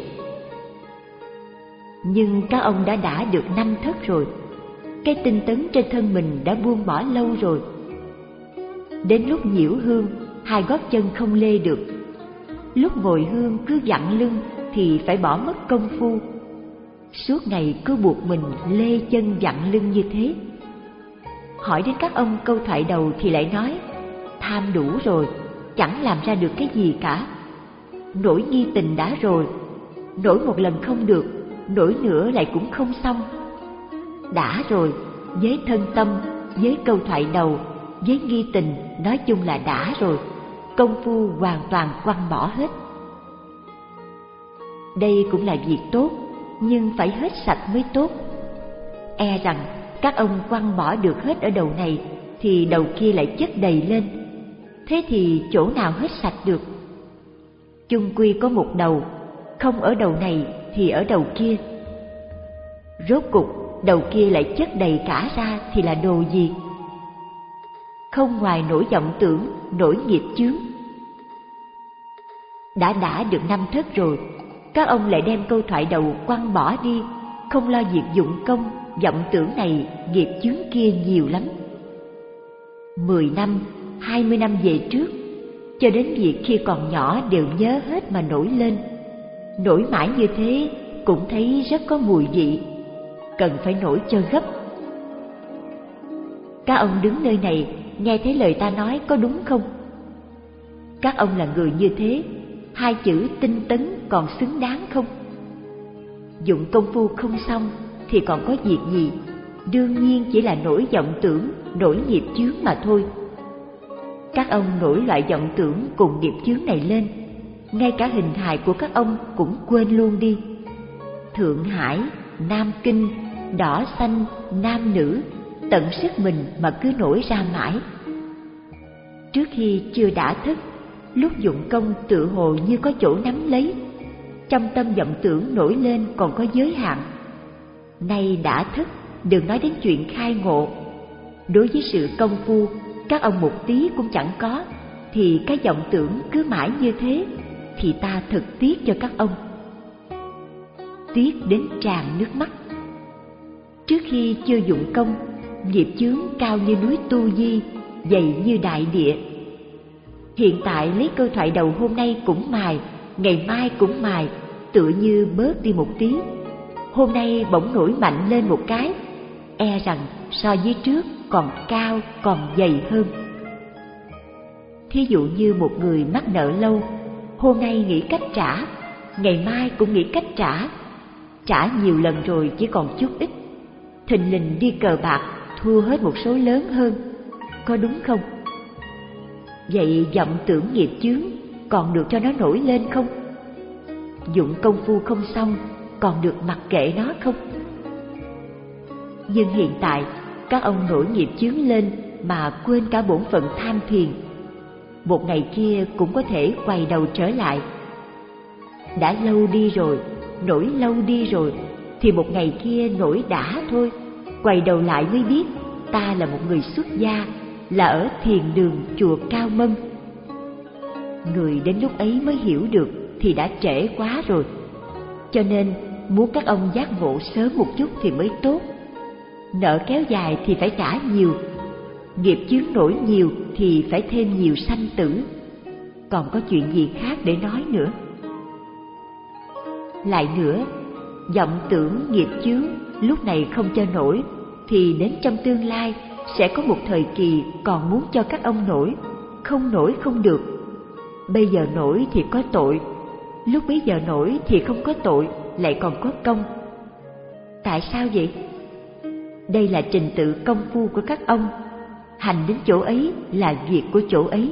Nhưng các ông đã đã được năm thất rồi, cái tinh tấn trên thân mình đã buông bỏ lâu rồi. Đến lúc nhiễu hương, hai gót chân không lê được. Lúc ngồi hương cứ vặn lưng thì phải bỏ mất công phu. Suốt ngày cứ buộc mình lê chân vặn lưng như thế. Hỏi đến các ông câu thoại đầu thì lại nói tham đủ rồi, chẳng làm ra được cái gì cả. Nổi nghi tình đã rồi, nổi một lần không được, nổi nữa lại cũng không xong. Đã rồi, với thân tâm, với câu thoại đầu, với nghi tình, nói chung là đã rồi, công phu hoàn toàn quăng bỏ hết. Đây cũng là việc tốt, nhưng phải hết sạch mới tốt. E rằng các ông quăng bỏ được hết ở đầu này thì đầu kia lại chất đầy lên. Thế thì chỗ nào hết sạch được? Chung quy có một đầu, không ở đầu này thì ở đầu kia. Rốt cục đầu kia lại chất đầy cả ra thì là đồ gì? Không ngoài nổi vọng tưởng, nổi nghiệp chướng. Đã đã được năm thất rồi, các ông lại đem câu thoại đầu quăng bỏ đi, không lo việc dụng công, vọng tưởng này, nghiệp chướng kia nhiều lắm. Mười năm, hai mươi năm về trước, cho đến việc khi còn nhỏ đều nhớ hết mà nổi lên. Nổi mãi như thế cũng thấy rất có mùi vị, cần phải nổi cho gấp. Các ông đứng nơi này nghe thấy lời ta nói có đúng không? Các ông là người như thế, hai chữ tinh tấn còn xứng đáng không? Dụng công phu không xong thì còn có việc gì? Đương nhiên chỉ là nổi vọng tưởng, nổi nghiệp chướng mà thôi. Các ông nổi loại vọng tưởng cùng nghiệp chướng này lên, ngay cả hình hài của các ông cũng quên luôn đi. Thượng Hải, Nam Kinh, đỏ xanh, nam nữ, tận sức mình mà cứ nổi ra mãi. Trước khi chưa đã thức, lúc dụng công tự hồ như có chỗ nắm lấy, trong tâm vọng tưởng nổi lên còn có giới hạn. Nay đã thức, đừng nói đến chuyện khai ngộ. Đối với sự công phu, các ông một tí cũng chẳng có, thì cái vọng tưởng cứ mãi như thế, thì ta thật tiếc cho các ông. Tiếc đến tràn nước mắt. Trước khi chưa dụng công, nghiệp chướng cao như núi Tu Di, dày như đại địa. Hiện tại lấy câu thoại đầu hôm nay cũng mài, ngày mai cũng mài, tựa như bớt đi một tí. Hôm nay bỗng nổi mạnh lên một cái, e rằng so với trước còn cao, còn dày hơn. Thí dụ như một người mắc nợ lâu, hôm nay nghĩ cách trả, ngày mai cũng nghĩ cách trả. Trả nhiều lần rồi chỉ còn chút ít. thình lình đi cờ bạc thua hết một số lớn hơn, có đúng không? Vậy vọng tưởng nghiệp chướng còn được cho nó nổi lên không? Dụng công phu không xong còn được mặc kệ nó không? Nhưng hiện tại các ông nổi nghiệp chướng lên mà quên cả bổn phận tham thiền, một ngày kia cũng có thể quay đầu trở lại. Đã lâu đi rồi, nổi lâu đi rồi, thì một ngày kia nổi đã thôi, quay đầu lại mới biết ta là một người xuất gia, là ở thiền đường chùa Cao Mân. Người đến lúc ấy mới hiểu được thì đã trễ quá rồi. Cho nên muốn các ông giác ngộ sớm một chút thì mới tốt. Nợ kéo dài thì phải trả nhiều, nghiệp chướng nổi nhiều thì phải thêm nhiều sanh tử. Còn có chuyện gì khác để nói nữa? Lại nữa, vọng tưởng nghiệp chướng lúc này không cho nổi, thì đến trong tương lai sẽ có một thời kỳ còn muốn cho các ông nổi, không nổi không được. Bây giờ nổi thì có tội, lúc bấy giờ nổi thì không có tội, lại còn có công. Tại sao vậy? Đây là trình tự công phu của các ông, hành đến chỗ ấy là việc của chỗ ấy.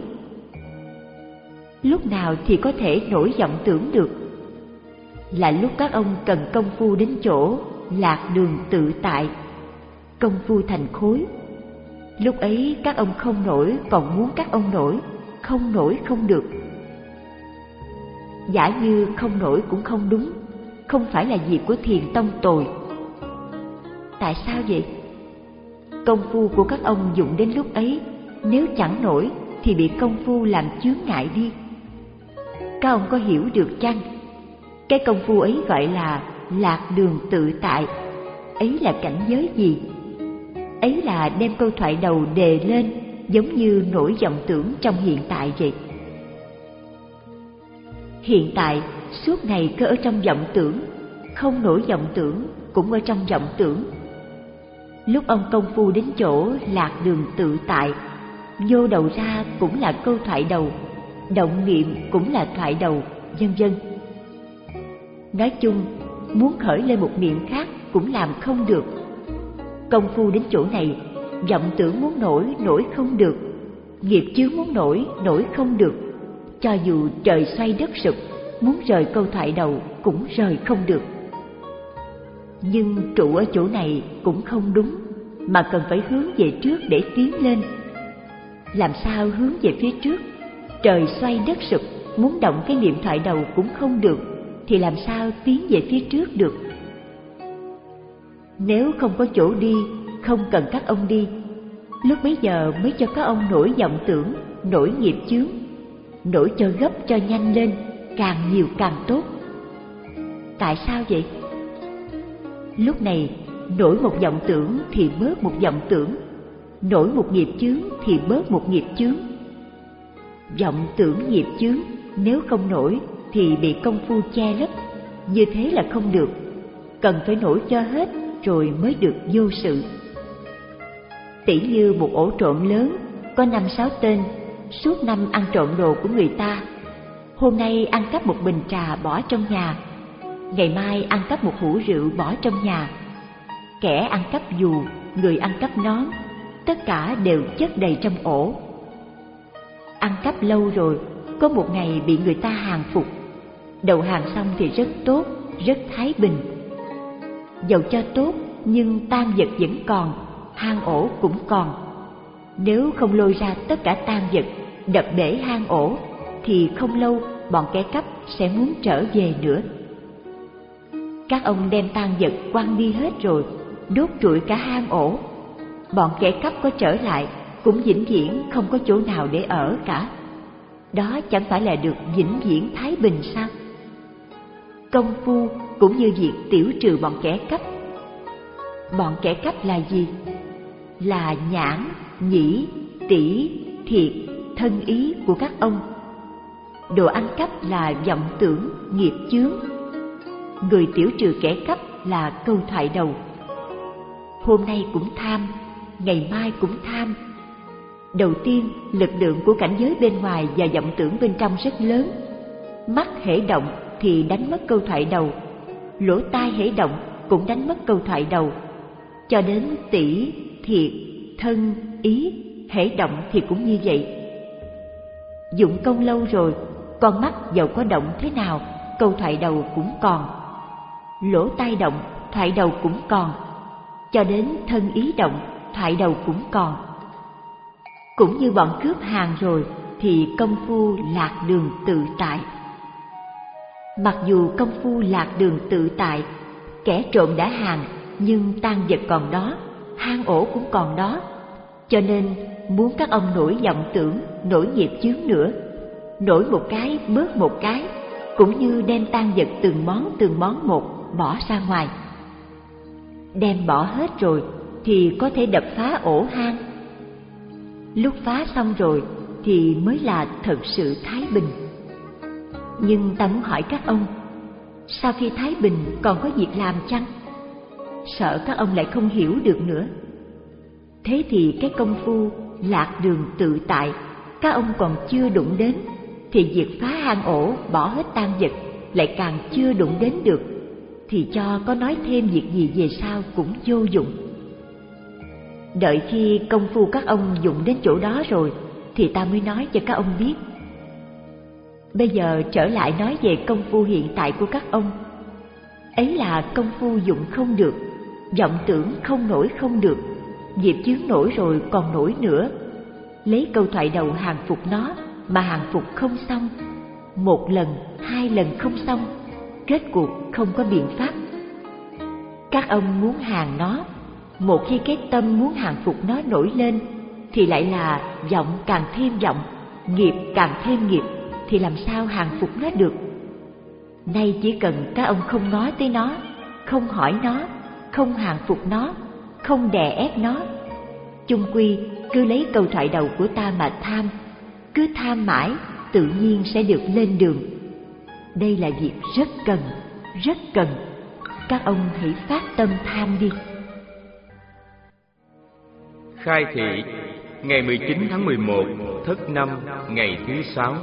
Lúc nào thì có thể nổi vọng tưởng được? Là lúc các ông cần công phu đến chỗ lạc đường tự tại, công phu thành khối. Lúc ấy các ông không nổi, còn muốn các ông nổi, không nổi không được. Giả như không nổi cũng không đúng, không phải là việc của thiền tông tồi. Tại sao vậy? Công phu của các ông dụng đến lúc ấy, nếu chẳng nổi thì bị công phu làm chướng ngại đi. Các ông có hiểu được chăng? Cái công phu ấy gọi là lạc đường tự tại. Ấy là cảnh giới gì? Ấy là đem câu thoại đầu đề lên, giống như nổi vọng tưởng trong hiện tại vậy. Hiện tại suốt ngày cứ ở trong vọng tưởng, không nổi vọng tưởng cũng ở trong vọng tưởng. Lúc ông công phu đến chỗ lạc đường tự tại, vô đầu ra cũng là câu thoại đầu, động niệm cũng là thoại đầu, vân vân. Nói chung, muốn khởi lên một niệm khác cũng làm không được. Công phu đến chỗ này, vọng tưởng muốn nổi, nổi không được. Nghiệp chướng muốn nổi, nổi không được. Cho dù trời xoay đất sụp, muốn rời câu thoại đầu cũng rời không được. Nhưng trụ ở chỗ này cũng không đúng, mà cần phải hướng về trước để tiến lên. Làm sao hướng về phía trước? Trời xoay đất sụp, muốn động cái niệm thoại đầu cũng không được, thì làm sao tiến về phía trước được? Nếu không có chỗ đi, không cần các ông đi, lúc bấy giờ mới cho các ông nổi vọng tưởng, nổi nghiệp chướng, nổi cho gấp cho nhanh lên, càng nhiều càng tốt. Tại sao vậy? Lúc này nổi một vọng tưởng thì bớt một vọng tưởng, nổi một nghiệp chướng thì bớt một nghiệp chướng. Vọng tưởng nghiệp chướng nếu không nổi thì bị công phu che lấp, như thế là không được. Cần phải nổi cho hết rồi mới được vô sự. Tỉ như một ổ trộm lớn, có năm sáu tên, suốt năm ăn trộm đồ của người ta. Hôm nay ăn cắp một bình trà bỏ trong nhà, ngày mai ăn cắp một hũ rượu bỏ trong nhà. Kẻ ăn cắp dù, người ăn cắp nón, tất cả đều chất đầy trong ổ. Ăn cắp lâu rồi, có một ngày bị người ta hàng phục. Đầu hàng xong thì rất tốt, rất thái bình. Dầu cho tốt, nhưng tang vật vẫn còn, hang ổ cũng còn. Nếu không lôi ra tất cả tang vật, đập bể hang ổ, thì không lâu bọn kẻ cắp sẽ muốn trở về nữa. Các ông đem tang vật quăng đi hết rồi, đốt trụi cả hang ổ. Bọn kẻ cắp có trở lại cũng vĩnh viễn không có chỗ nào để ở cả. Đó chẳng phải là được vĩnh viễn thái bình sao? Công phu cũng như việc tiểu trừ bọn kẻ cắp. Bọn kẻ cắp là gì? Là nhãn, nhĩ, tỷ, thiệt, thân ý của các ông. Đồ ăn cắp là vọng tưởng, nghiệp chướng. Người tiểu trừ kẻ cắp là câu thoại đầu. Hôm nay cũng tham, ngày mai cũng tham. Đầu tiên, lực lượng của cảnh giới bên ngoài và vọng tưởng bên trong rất lớn. Mắt hễ động thì đánh mất câu thoại đầu, lỗ tai hễ động cũng đánh mất câu thoại đầu. cho đến tỷ, thiệt, thân, ý, hễ động thì cũng như vậy. Dụng công lâu rồi, con mắt dầu có động thế nào, câu thoại đầu cũng còn. Lỗ tai động, thoại đầu cũng còn. Cho đến thân ý động, thoại đầu cũng còn. Cũng như bọn cướp hàng rồi thì công phu lạc đường tự tại. Mặc dù công phu lạc đường tự tại, kẻ trộm đã hàng nhưng tang vật còn đó, hang ổ cũng còn đó. Cho nên muốn các ông nổi vọng tưởng, nổi nghiệp chướng nữa, nổi một cái bớt một cái, cũng như đem tang vật từng món từng món một bỏ ra ngoài. Đem bỏ hết rồi thì có thể đập phá ổ hang. Lúc phá xong rồi thì mới là thật sự thái bình. Nhưng ta muốn hỏi các ông, sau khi thái bình còn có việc làm chăng? Sợ các ông lại không hiểu được nữa. Thế thì cái công phu lạc đường tự tại các ông còn chưa đụng đến, thì việc phá hang ổ, bỏ hết tang vật lại càng chưa đụng đến được, thì cho có nói thêm việc gì về sau cũng vô dụng. Đợi khi công phu các ông dụng đến chỗ đó rồi thì ta mới nói cho các ông biết. Bây giờ trở lại nói về công phu hiện tại của các ông. Ấy là công phu dụng không được, vọng tưởng không nổi không được, nghiệp chướng nổi rồi còn nổi nữa. Lấy câu thoại đầu hàng phục nó mà hàng phục không xong. Một lần, hai lần không xong, kết cuộc không có biện pháp. Các ông muốn hàng nó, một khi cái tâm muốn hàng phục nó nổi lên thì lại là vọng càng thêm vọng, nghiệp càng thêm nghiệp, thì làm sao hàng phục nó được. Nay chỉ cần các ông không nói tới nó, không hỏi nó, không hàng phục nó, không đè ép nó, chung quy cứ lấy câu thoại đầu của ta mà tham, cứ tham mãi tự nhiên sẽ được lên đường. Đây là việc rất cần, rất cần. Các ông hãy phát tâm tham đi. Khai thị ngày mười chín tháng mười một, Thất Năm, ngày thứ sáu.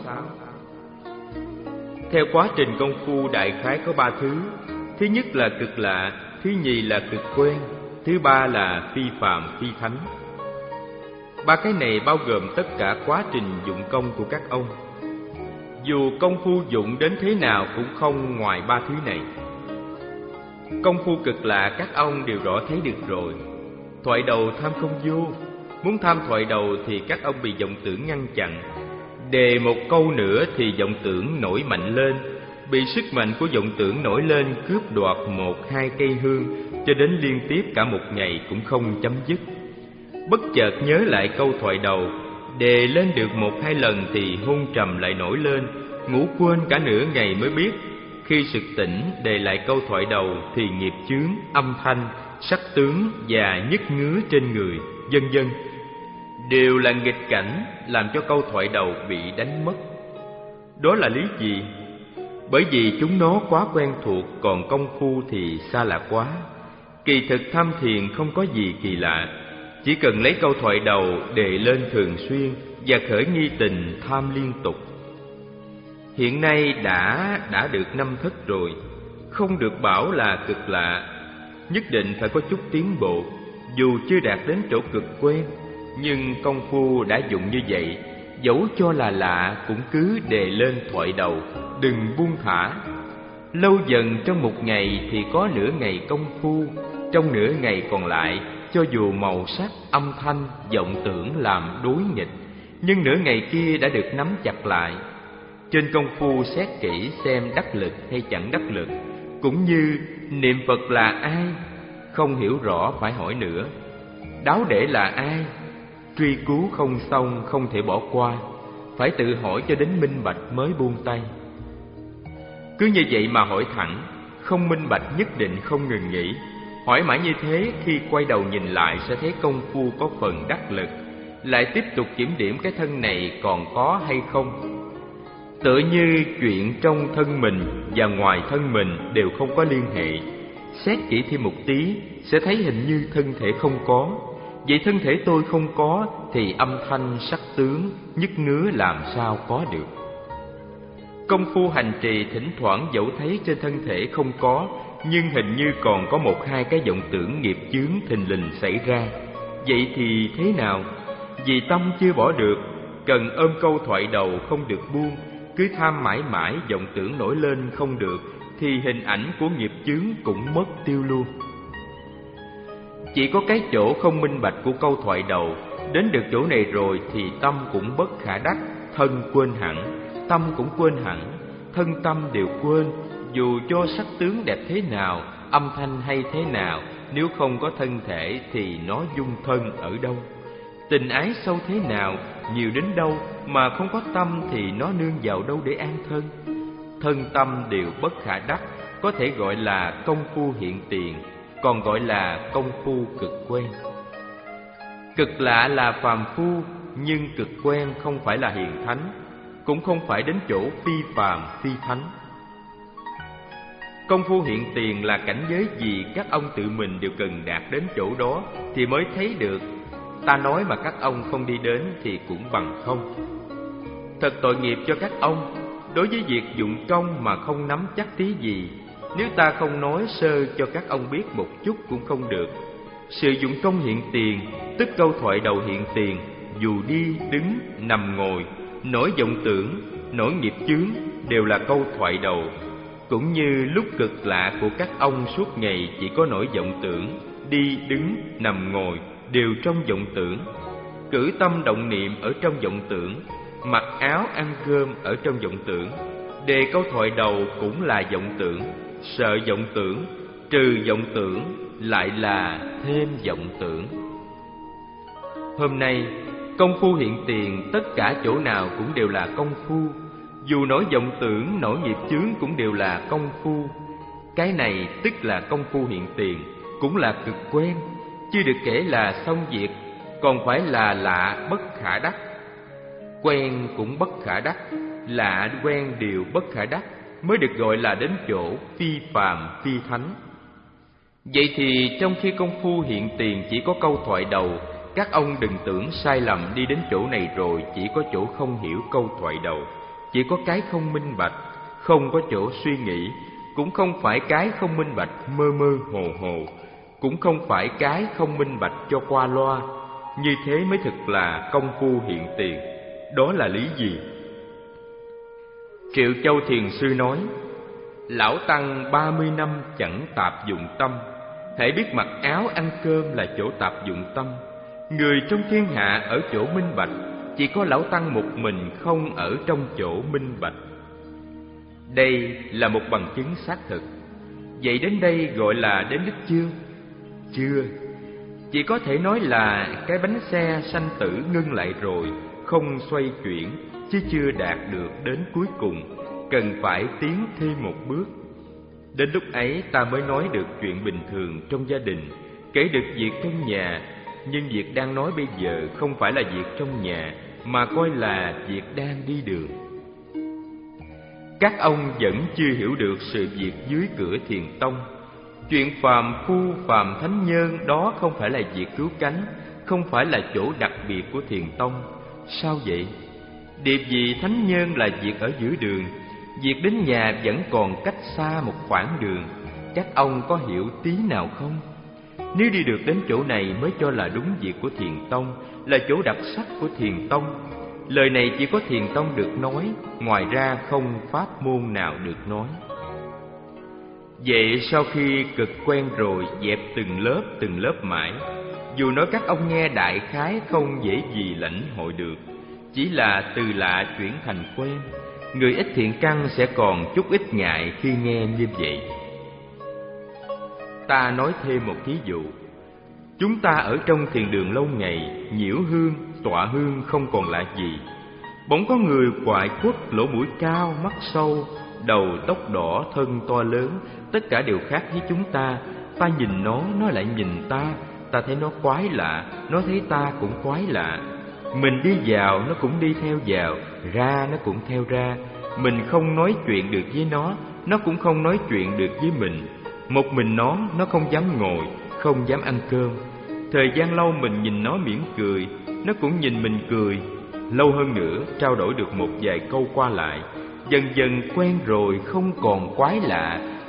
Theo quá trình công phu đại khái có ba thứ. Thứ nhất là cực lạ, thứ nhì là cực quen, thứ ba là phi phàm phi thánh. Ba cái này bao gồm tất cả quá trình dụng công của các ông. Dù công phu dụng đến thế nào cũng không ngoài ba thứ này. Công phu cực lạ các ông đều rõ thấy được rồi. Thoại đầu tham không vô, muốn tham thoại đầu thì các ông bị vọng tưởng ngăn chặn. Đề một câu nữa thì vọng tưởng nổi mạnh lên, bị sức mạnh của vọng tưởng nổi lên cướp đoạt một hai cây hương, cho đến liên tiếp cả một ngày cũng không chấm dứt. Bất chợt nhớ lại câu thoại đầu, đề lên được một hai lần thì hôn trầm lại nổi lên, ngủ quên cả nửa ngày mới biết. Khi sực tỉnh đề lại câu thoại đầu thì nghiệp chướng, âm thanh, sắc tướng và nhức ngứa trên người, vân vân đều là nghịch cảnh làm cho câu thoại đầu bị đánh mất. Đó là lý gì? Bởi vì chúng nó quá quen thuộc, còn công phu thì xa lạ quá. Kỳ thực tham thiền không có gì kỳ lạ, chỉ cần lấy câu thoại đầu đề lên thường xuyên và khởi nghi tình tham liên tục. Hiện nay đã đã được năm thất rồi, không được bảo là cực lạ, nhất định phải có chút tiến bộ. Dù chưa đạt đến chỗ cực quen, nhưng công phu đã dụng như vậy, dẫu cho là lạ cũng cứ đề lên thoại đầu, đừng buông thả. Lâu dần trong một ngày thì có nửa ngày công phu, trong nửa ngày còn lại, cho dù màu sắc, âm thanh, vọng tưởng làm đối nghịch, nhưng nửa ngày kia đã được nắm chặt lại. Trên công phu xét kỹ xem đắc lực hay chẳng đắc lực, cũng như niệm Phật là ai, không hiểu rõ phải hỏi nữa. Đáo để là ai, truy cứu không xong không thể bỏ qua, phải tự hỏi cho đến minh bạch mới buông tay. Cứ như vậy mà hỏi thẳng, không minh bạch nhất định không ngừng nghỉ. Hỏi mãi như thế, khi quay đầu nhìn lại sẽ thấy công phu có phần đắc lực, lại tiếp tục kiểm điểm cái thân này còn có hay không. Tựa như chuyện trong thân mình và ngoài thân mình đều không có liên hệ. Xét kỹ thêm một tí sẽ thấy hình như thân thể không có. Vậy thân thể tôi không có thì âm thanh, sắc tướng, nhức ngứa làm sao có được. Công phu hành trì thỉnh thoảng dẫu thấy trên thân thể không có nhưng hình như còn có một hai cái vọng tưởng nghiệp chướng thình lình xảy ra. Vậy thì thế nào? Vì tâm chưa bỏ được, cần ôm câu thoại đầu không được buông, cứ tham mãi mãi vọng tưởng nổi lên không được, thì hình ảnh của nghiệp chướng cũng mất tiêu luôn. Chỉ có cái chỗ không minh bạch của câu thoại đầu, đến được chỗ này rồi thì tâm cũng bất khả đắc, thân quên hẳn, tâm cũng quên hẳn, thân tâm đều quên. Dù cho sắc tướng đẹp thế nào, âm thanh hay thế nào, nếu không có thân thể thì nó dung thân ở đâu? Tình ái sâu thế nào, nhiều đến đâu, mà không có tâm thì nó nương vào đâu để an thân? Thân tâm đều bất khả đắc, có thể gọi là công phu hiện tiền, còn gọi là công phu cực quen. Cực lạ là phàm phu, nhưng cực quen không phải là hiền thánh, cũng không phải đến chỗ phi phàm phi thánh. Công phu hiện tiền là cảnh giới gì các ông tự mình đều cần đạt đến chỗ đó thì mới thấy được. Ta nói mà các ông không đi đến thì cũng bằng không. Thật tội nghiệp cho các ông, đối với việc dụng công mà không nắm chắc tí gì. Nếu ta không nói sơ cho các ông biết một chút cũng không được. Sự dụng công hiện tiền, tức câu thoại đầu hiện tiền, dù đi, đứng, nằm ngồi, nổi vọng tưởng, nổi nghiệp chướng đều là câu thoại đầu. Cũng như lúc cực lạ của các ông suốt ngày chỉ có nổi vọng tưởng, đi, đứng, nằm, ngồi đều trong vọng tưởng, cử tâm động niệm ở trong vọng tưởng, mặc áo ăn cơm ở trong vọng tưởng, đề câu thoại đầu cũng là vọng tưởng, sợ vọng tưởng, trừ vọng tưởng lại là thêm vọng tưởng. Hôm nay công phu hiện tiền tất cả chỗ nào cũng đều là công phu, dù nổi vọng tưởng, nổi nghiệp chướng cũng đều là công phu. Cái này tức là công phu hiện tiền, cũng là cực quen, chưa được kể là xong việc, còn phải là lạ bất khả đắc. Quen cũng bất khả đắc, lạ quen đều bất khả đắc, mới được gọi là đến chỗ phi phàm phi thánh. Vậy thì trong khi công phu hiện tiền chỉ có câu thoại đầu, các ông đừng tưởng sai lầm đi đến chỗ này rồi chỉ có chỗ không hiểu câu thoại đầu, chỉ có cái không minh bạch, không có chỗ suy nghĩ, cũng không phải cái không minh bạch mơ mơ hồ hồ, cũng không phải cái không minh bạch cho qua loa. Như thế mới thực là công phu hiện tiền. Đó là lý gì? Triệu Châu Thiền Sư nói: Lão Tăng ba mươi năm chẳng tạp dụng tâm, hễ biết mặc áo ăn cơm là chỗ tạp dụng tâm. Người trong thiên hạ ở chỗ minh bạch, chỉ có Lão Tăng một mình không ở trong chỗ minh bạch. Đây là một bằng chứng xác thực. Vậy đến đây gọi là đến đích chưa? Chưa. Chỉ có thể nói là cái bánh xe sanh tử ngưng lại rồi, không xoay chuyển, chứ chưa đạt được đến cuối cùng, cần phải tiến thêm một bước. Đến lúc ấy ta mới nói được chuyện bình thường trong gia đình, kể được việc trong nhà. Nhưng việc đang nói bây giờ không phải là việc trong nhà, mà coi là việc đang đi đường. Các ông vẫn chưa hiểu được sự việc dưới cửa Thiền Tông. Chuyện phàm phu phàm thánh nhân đó không phải là việc cứu cánh, không phải là chỗ đặc biệt của Thiền Tông. Sao vậy? Địa vị thánh nhân là việc ở giữa đường, việc đến nhà vẫn còn cách xa một khoảng đường. Các ông có hiểu tí nào không? Nếu đi được đến chỗ này mới cho là đúng việc của Thiền Tông, là chỗ đặc sắc của Thiền Tông. Lời này chỉ có Thiền Tông được nói, ngoài ra không pháp môn nào được nói. Vậy sau khi cực quen rồi, dẹp từng lớp từng lớp mãi, dù nói các ông nghe đại khái không dễ gì lãnh hội được, chỉ là từ lạ chuyển thành quen. Người ít thiện căn sẽ còn chút ít ngại khi nghe như vậy. Ta nói thêm một ví dụ. Chúng ta ở trong thiền đường lâu ngày, nhiễu hương, tọa hương không còn lạ gì. Bỗng có người quại quất, lỗ mũi cao, mắt sâu, đầu tóc đỏ, thân to lớn, tất cả đều khác với chúng ta. Ta nhìn nó, nó lại nhìn ta. Ta thấy nó quái lạ, nó thấy ta cũng quái lạ. Mình đi vào, nó cũng đi theo vào, ra nó cũng theo ra. Mình không nói chuyện được với nó, nó cũng không nói chuyện được với mình. Một mình nó, nó không dám ngồi, không dám ăn cơm. Thời gian lâu mình nhìn nó mỉm cười, nó cũng nhìn mình cười. Lâu hơn nữa, trao đổi được một vài câu qua lại. Dần dần quen rồi, không còn quái lạ,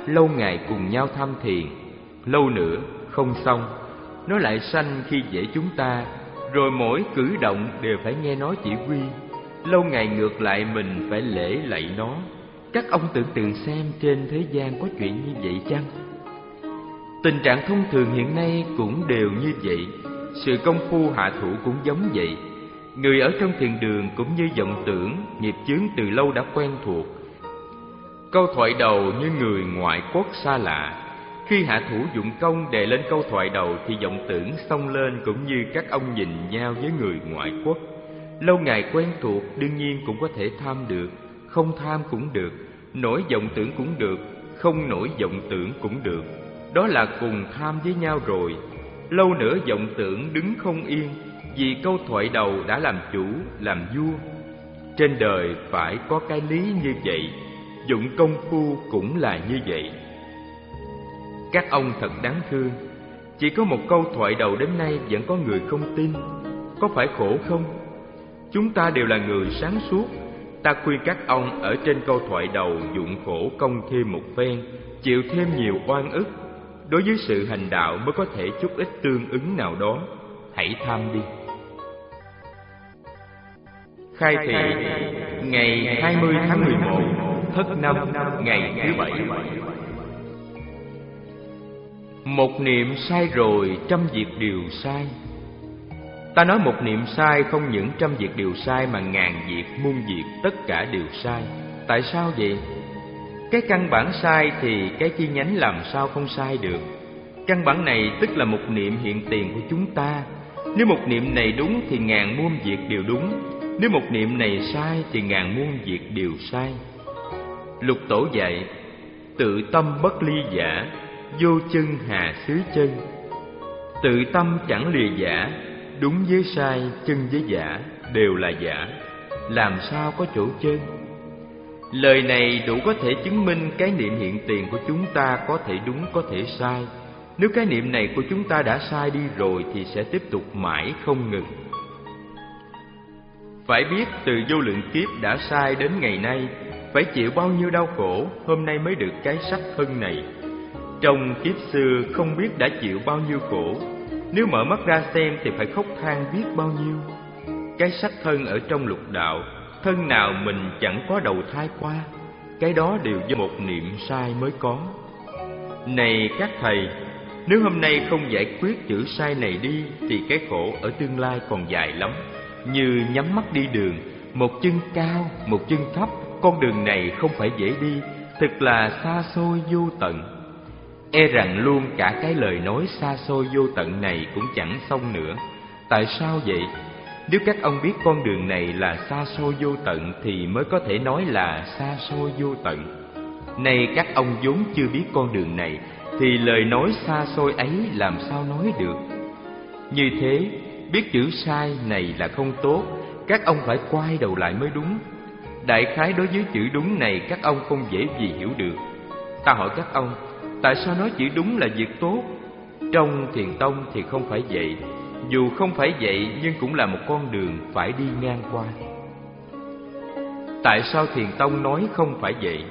lâu ngày cùng nhau tham thiền. Lâu nữa không xong, nó lại sanh khi dễ chúng ta, rồi mỗi cử động đều phải nghe nó chỉ huy. Lâu ngày ngược lại mình phải lễ lạy nó. Các ông tưởng tượng xem trên thế gian có chuyện như vậy chăng? Tình trạng thông thường hiện nay cũng đều như vậy. Sự công phu hạ thủ cũng giống vậy. Người ở trong thiền đường cũng như vọng tưởng, nghiệp chướng từ lâu đã quen thuộc. Câu thoại đầu như người ngoại quốc xa lạ. Khi hạ thủ dụng công đề lên câu thoại đầu thì vọng tưởng xông lên, cũng như các ông nhìn nhau với người ngoại quốc. Lâu ngày quen thuộc đương nhiên cũng có thể tham được, không tham cũng được, nổi vọng tưởng cũng được, không nổi vọng tưởng cũng được. Đó là cùng tham với nhau rồi. Lâu nữa vọng tưởng đứng không yên, vì câu thoại đầu đã làm chủ, làm vua. Trên đời phải có cái lý như vậy, dụng công phu cũng là như vậy. Các ông thật đáng thương, chỉ có một câu thoại đầu đến nay vẫn có người không tin. Có phải khổ không? Chúng ta đều là người sáng suốt. Ta khuyên các ông ở trên câu thoại đầu dụng khổ công thêm một phen, chịu thêm nhiều oan ức. Đối với sự hành đạo mới có thể chút ít tương ứng nào đó. Hãy tham đi. Khai thị ngày hai mươi tháng mười một, Thất Năm, ngày thứ bảy. Một niệm sai rồi, trăm việc đều sai. Ta nói một niệm sai không những trăm việc đều sai, mà ngàn việc, muôn việc, tất cả đều sai. Tại sao vậy? Cái căn bản sai thì cái chi nhánh làm sao không sai được? Căn bản này tức là một niệm hiện tiền của chúng ta. Nếu một niệm này đúng thì ngàn muôn việc đều đúng. Nếu một niệm này sai thì ngàn muôn việc đều sai. Lục Tổ dạy: tự tâm bất ly giả, vô chân hà xứ chân. Tự tâm chẳng lìa giả, đúng với sai, chân với giả đều là giả, làm sao có chỗ chân? Lời này đủ có thể chứng minh cái niệm hiện tiền của chúng ta có thể đúng, có thể sai. Nếu cái niệm này của chúng ta đã sai đi rồi thì sẽ tiếp tục mãi không ngừng. Phải biết từ vô lượng kiếp đã sai đến ngày nay, phải chịu bao nhiêu đau khổ, hôm nay mới được cái sắc thân này. Trong kiếp xưa không biết đã chịu bao nhiêu khổ, nếu mở mắt ra xem thì phải khóc than biết bao nhiêu. Cái sắc thân ở trong lục đạo, thân nào mình chẳng có đầu thai qua, cái đó đều do một niệm sai mới có. Này các thầy, nếu hôm nay không giải quyết chữ sai này đi thì cái khổ ở tương lai còn dài lắm. Như nhắm mắt đi đường, một chân cao, một chân thấp, con đường này không phải dễ đi, thực là xa xôi vô tận. E rằng luôn cả cái lời nói xa xôi vô tận này cũng chẳng xong nữa. Tại sao vậy? Nếu các ông biết con đường này là xa xôi vô tận thì mới có thể nói là xa xôi vô tận. Nay các ông vốn chưa biết con đường này thì lời nói xa xôi ấy làm sao nói được? Như thế, biết chữ sai này là không tốt, các ông phải quay đầu lại mới đúng. Đại khái đối với chữ đúng này các ông không dễ gì hiểu được. Ta hỏi các ông, tại sao nói chữ đúng là việc tốt? Trong Thiền Tông thì không phải vậy. Dù không phải vậy nhưng cũng là một con đường phải đi ngang qua. Tại sao Thiền Tông nói không phải vậy?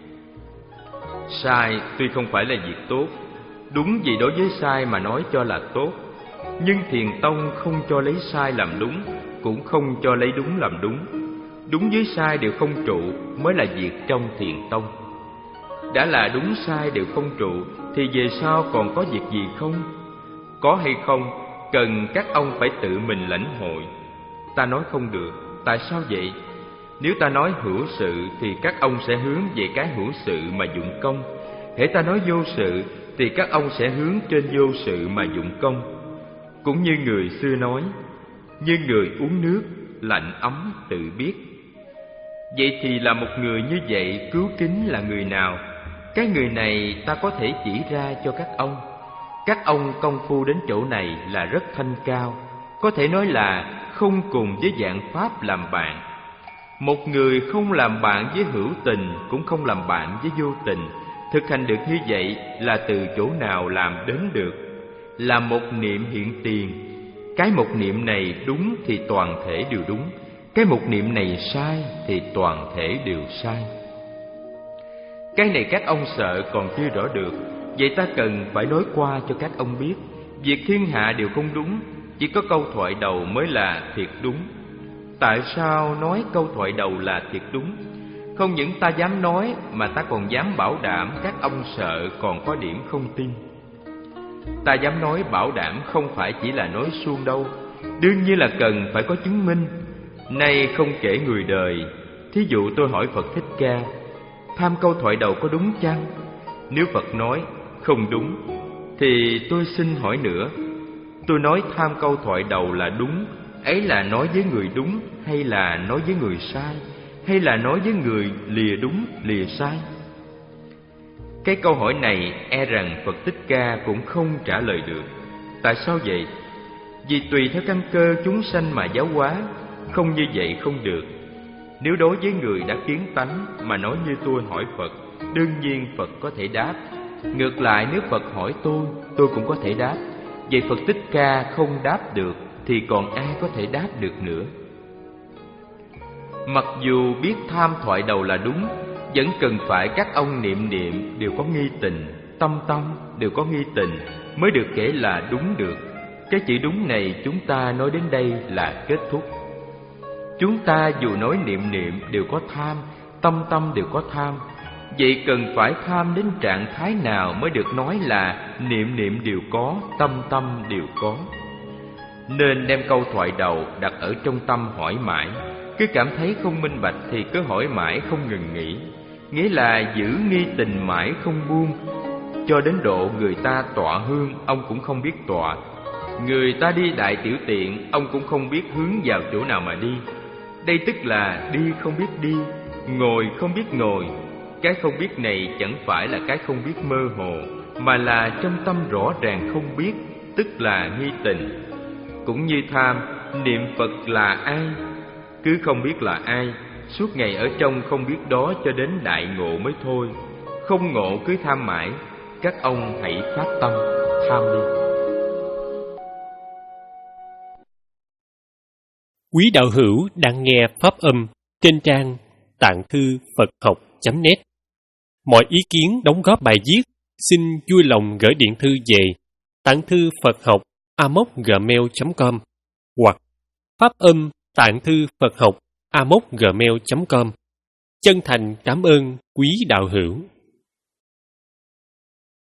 Sai tuy không phải là việc tốt, đúng vì đối với sai mà nói cho là tốt. Nhưng Thiền Tông không cho lấy sai làm đúng, cũng không cho lấy đúng làm đúng. Đúng với sai đều không trụ mới là việc trong Thiền Tông. Đã là đúng sai đều không trụ thì về sau còn có việc gì không? Có hay không cần các ông phải tự mình lãnh hội. Ta nói không được. Tại sao vậy? Nếu ta nói hữu sự thì các ông sẽ hướng về cái hữu sự mà dụng công. Hễ ta nói vô sự thì các ông sẽ hướng trên vô sự mà dụng công. Cũng như người xưa nói, như người uống nước, lạnh ấm tự biết. Vậy thì là một người như vậy cứu kính là người nào? Cái người này ta có thể chỉ ra cho các ông. Các ông công phu đến chỗ này là rất thanh cao, có thể nói là không cùng với dạng pháp làm bạn. Một người không làm bạn với hữu tình, cũng không làm bạn với vô tình. Thực hành được như vậy là từ chỗ nào làm đến được? Là một niệm hiện tiền. Cái một niệm này đúng thì toàn thể đều đúng, cái một niệm này sai thì toàn thể đều sai. Cái này các ông sợ còn chưa rõ được, vậy ta cần phải nói qua cho các ông biết. Việc thiên hạ đều không đúng, chỉ có câu thoại đầu mới là thiệt đúng. Tại sao nói câu thoại đầu là thiệt đúng? Không những ta dám nói mà ta còn dám bảo đảm các ông sợ còn có điểm không tin. Ta dám nói bảo đảm không phải chỉ là nói suông đâu, đương nhiên là cần phải có chứng minh. Nay không kể người đời, thí dụ tôi hỏi Phật Thích Ca, tham câu thoại đầu có đúng chăng? Nếu Phật nói không đúng, thì tôi xin hỏi nữa, tôi nói tham câu thoại đầu là đúng, ấy là nói với người đúng hay là nói với người sai, hay là nói với người lìa đúng lìa sai? Cái câu hỏi này e rằng Phật Thích Ca cũng không trả lời được. Tại sao vậy? Vì tùy theo căn cơ chúng sanh mà giáo hóa, không như vậy không được. Nếu đối với người đã kiến tánh mà nói như tôi hỏi Phật, đương nhiên Phật có thể đáp. Ngược lại nếu Phật hỏi tôi, tôi cũng có thể đáp. Vậy Phật Thích Ca không đáp được thì còn ai có thể đáp được nữa? Mặc dù biết tham thoại đầu là đúng, vẫn cần phải các ông niệm niệm đều có nghi tình, tâm tâm đều có nghi tình mới được kể là đúng được. Cái chữ đúng này chúng ta nói đến đây là kết thúc. Chúng ta dù nói niệm niệm đều có tham, tâm tâm đều có tham. Vậy cần phải tham đến trạng thái nào mới được nói là niệm niệm đều có, tâm tâm đều có? Nên đem câu thoại đầu đặt ở trong tâm hỏi mãi. Cứ cảm thấy không minh bạch thì cứ hỏi mãi không ngừng nghỉ. Nghĩa là giữ nghi tình mãi không buông, cho đến độ người ta tọa hương ông cũng không biết tọa, người ta đi đại tiểu tiện ông cũng không biết hướng vào chỗ nào mà đi. Đây tức là đi không biết đi, ngồi không biết ngồi. Cái không biết này chẳng phải là cái không biết mơ hồ, mà là trong tâm rõ ràng không biết, tức là nghi tình. Cũng như tham, niệm Phật là ai? Cứ không biết là ai, suốt ngày ở trong không biết đó cho đến đại ngộ mới thôi. Không ngộ cứ tham mãi, các ông hãy phát tâm tham đi. Quý đạo hữu đang nghe pháp âm trên trang tạng thư Phật học chấm net. Mọi ý kiến đóng góp bài viết xin vui lòng gửi điện thư về tạng thư Phật học a m o c gmail chấm com hoặc pháp âm tạng thư Phật học a m o c gmail chấm com. Chân thành cảm ơn quý đạo hữu.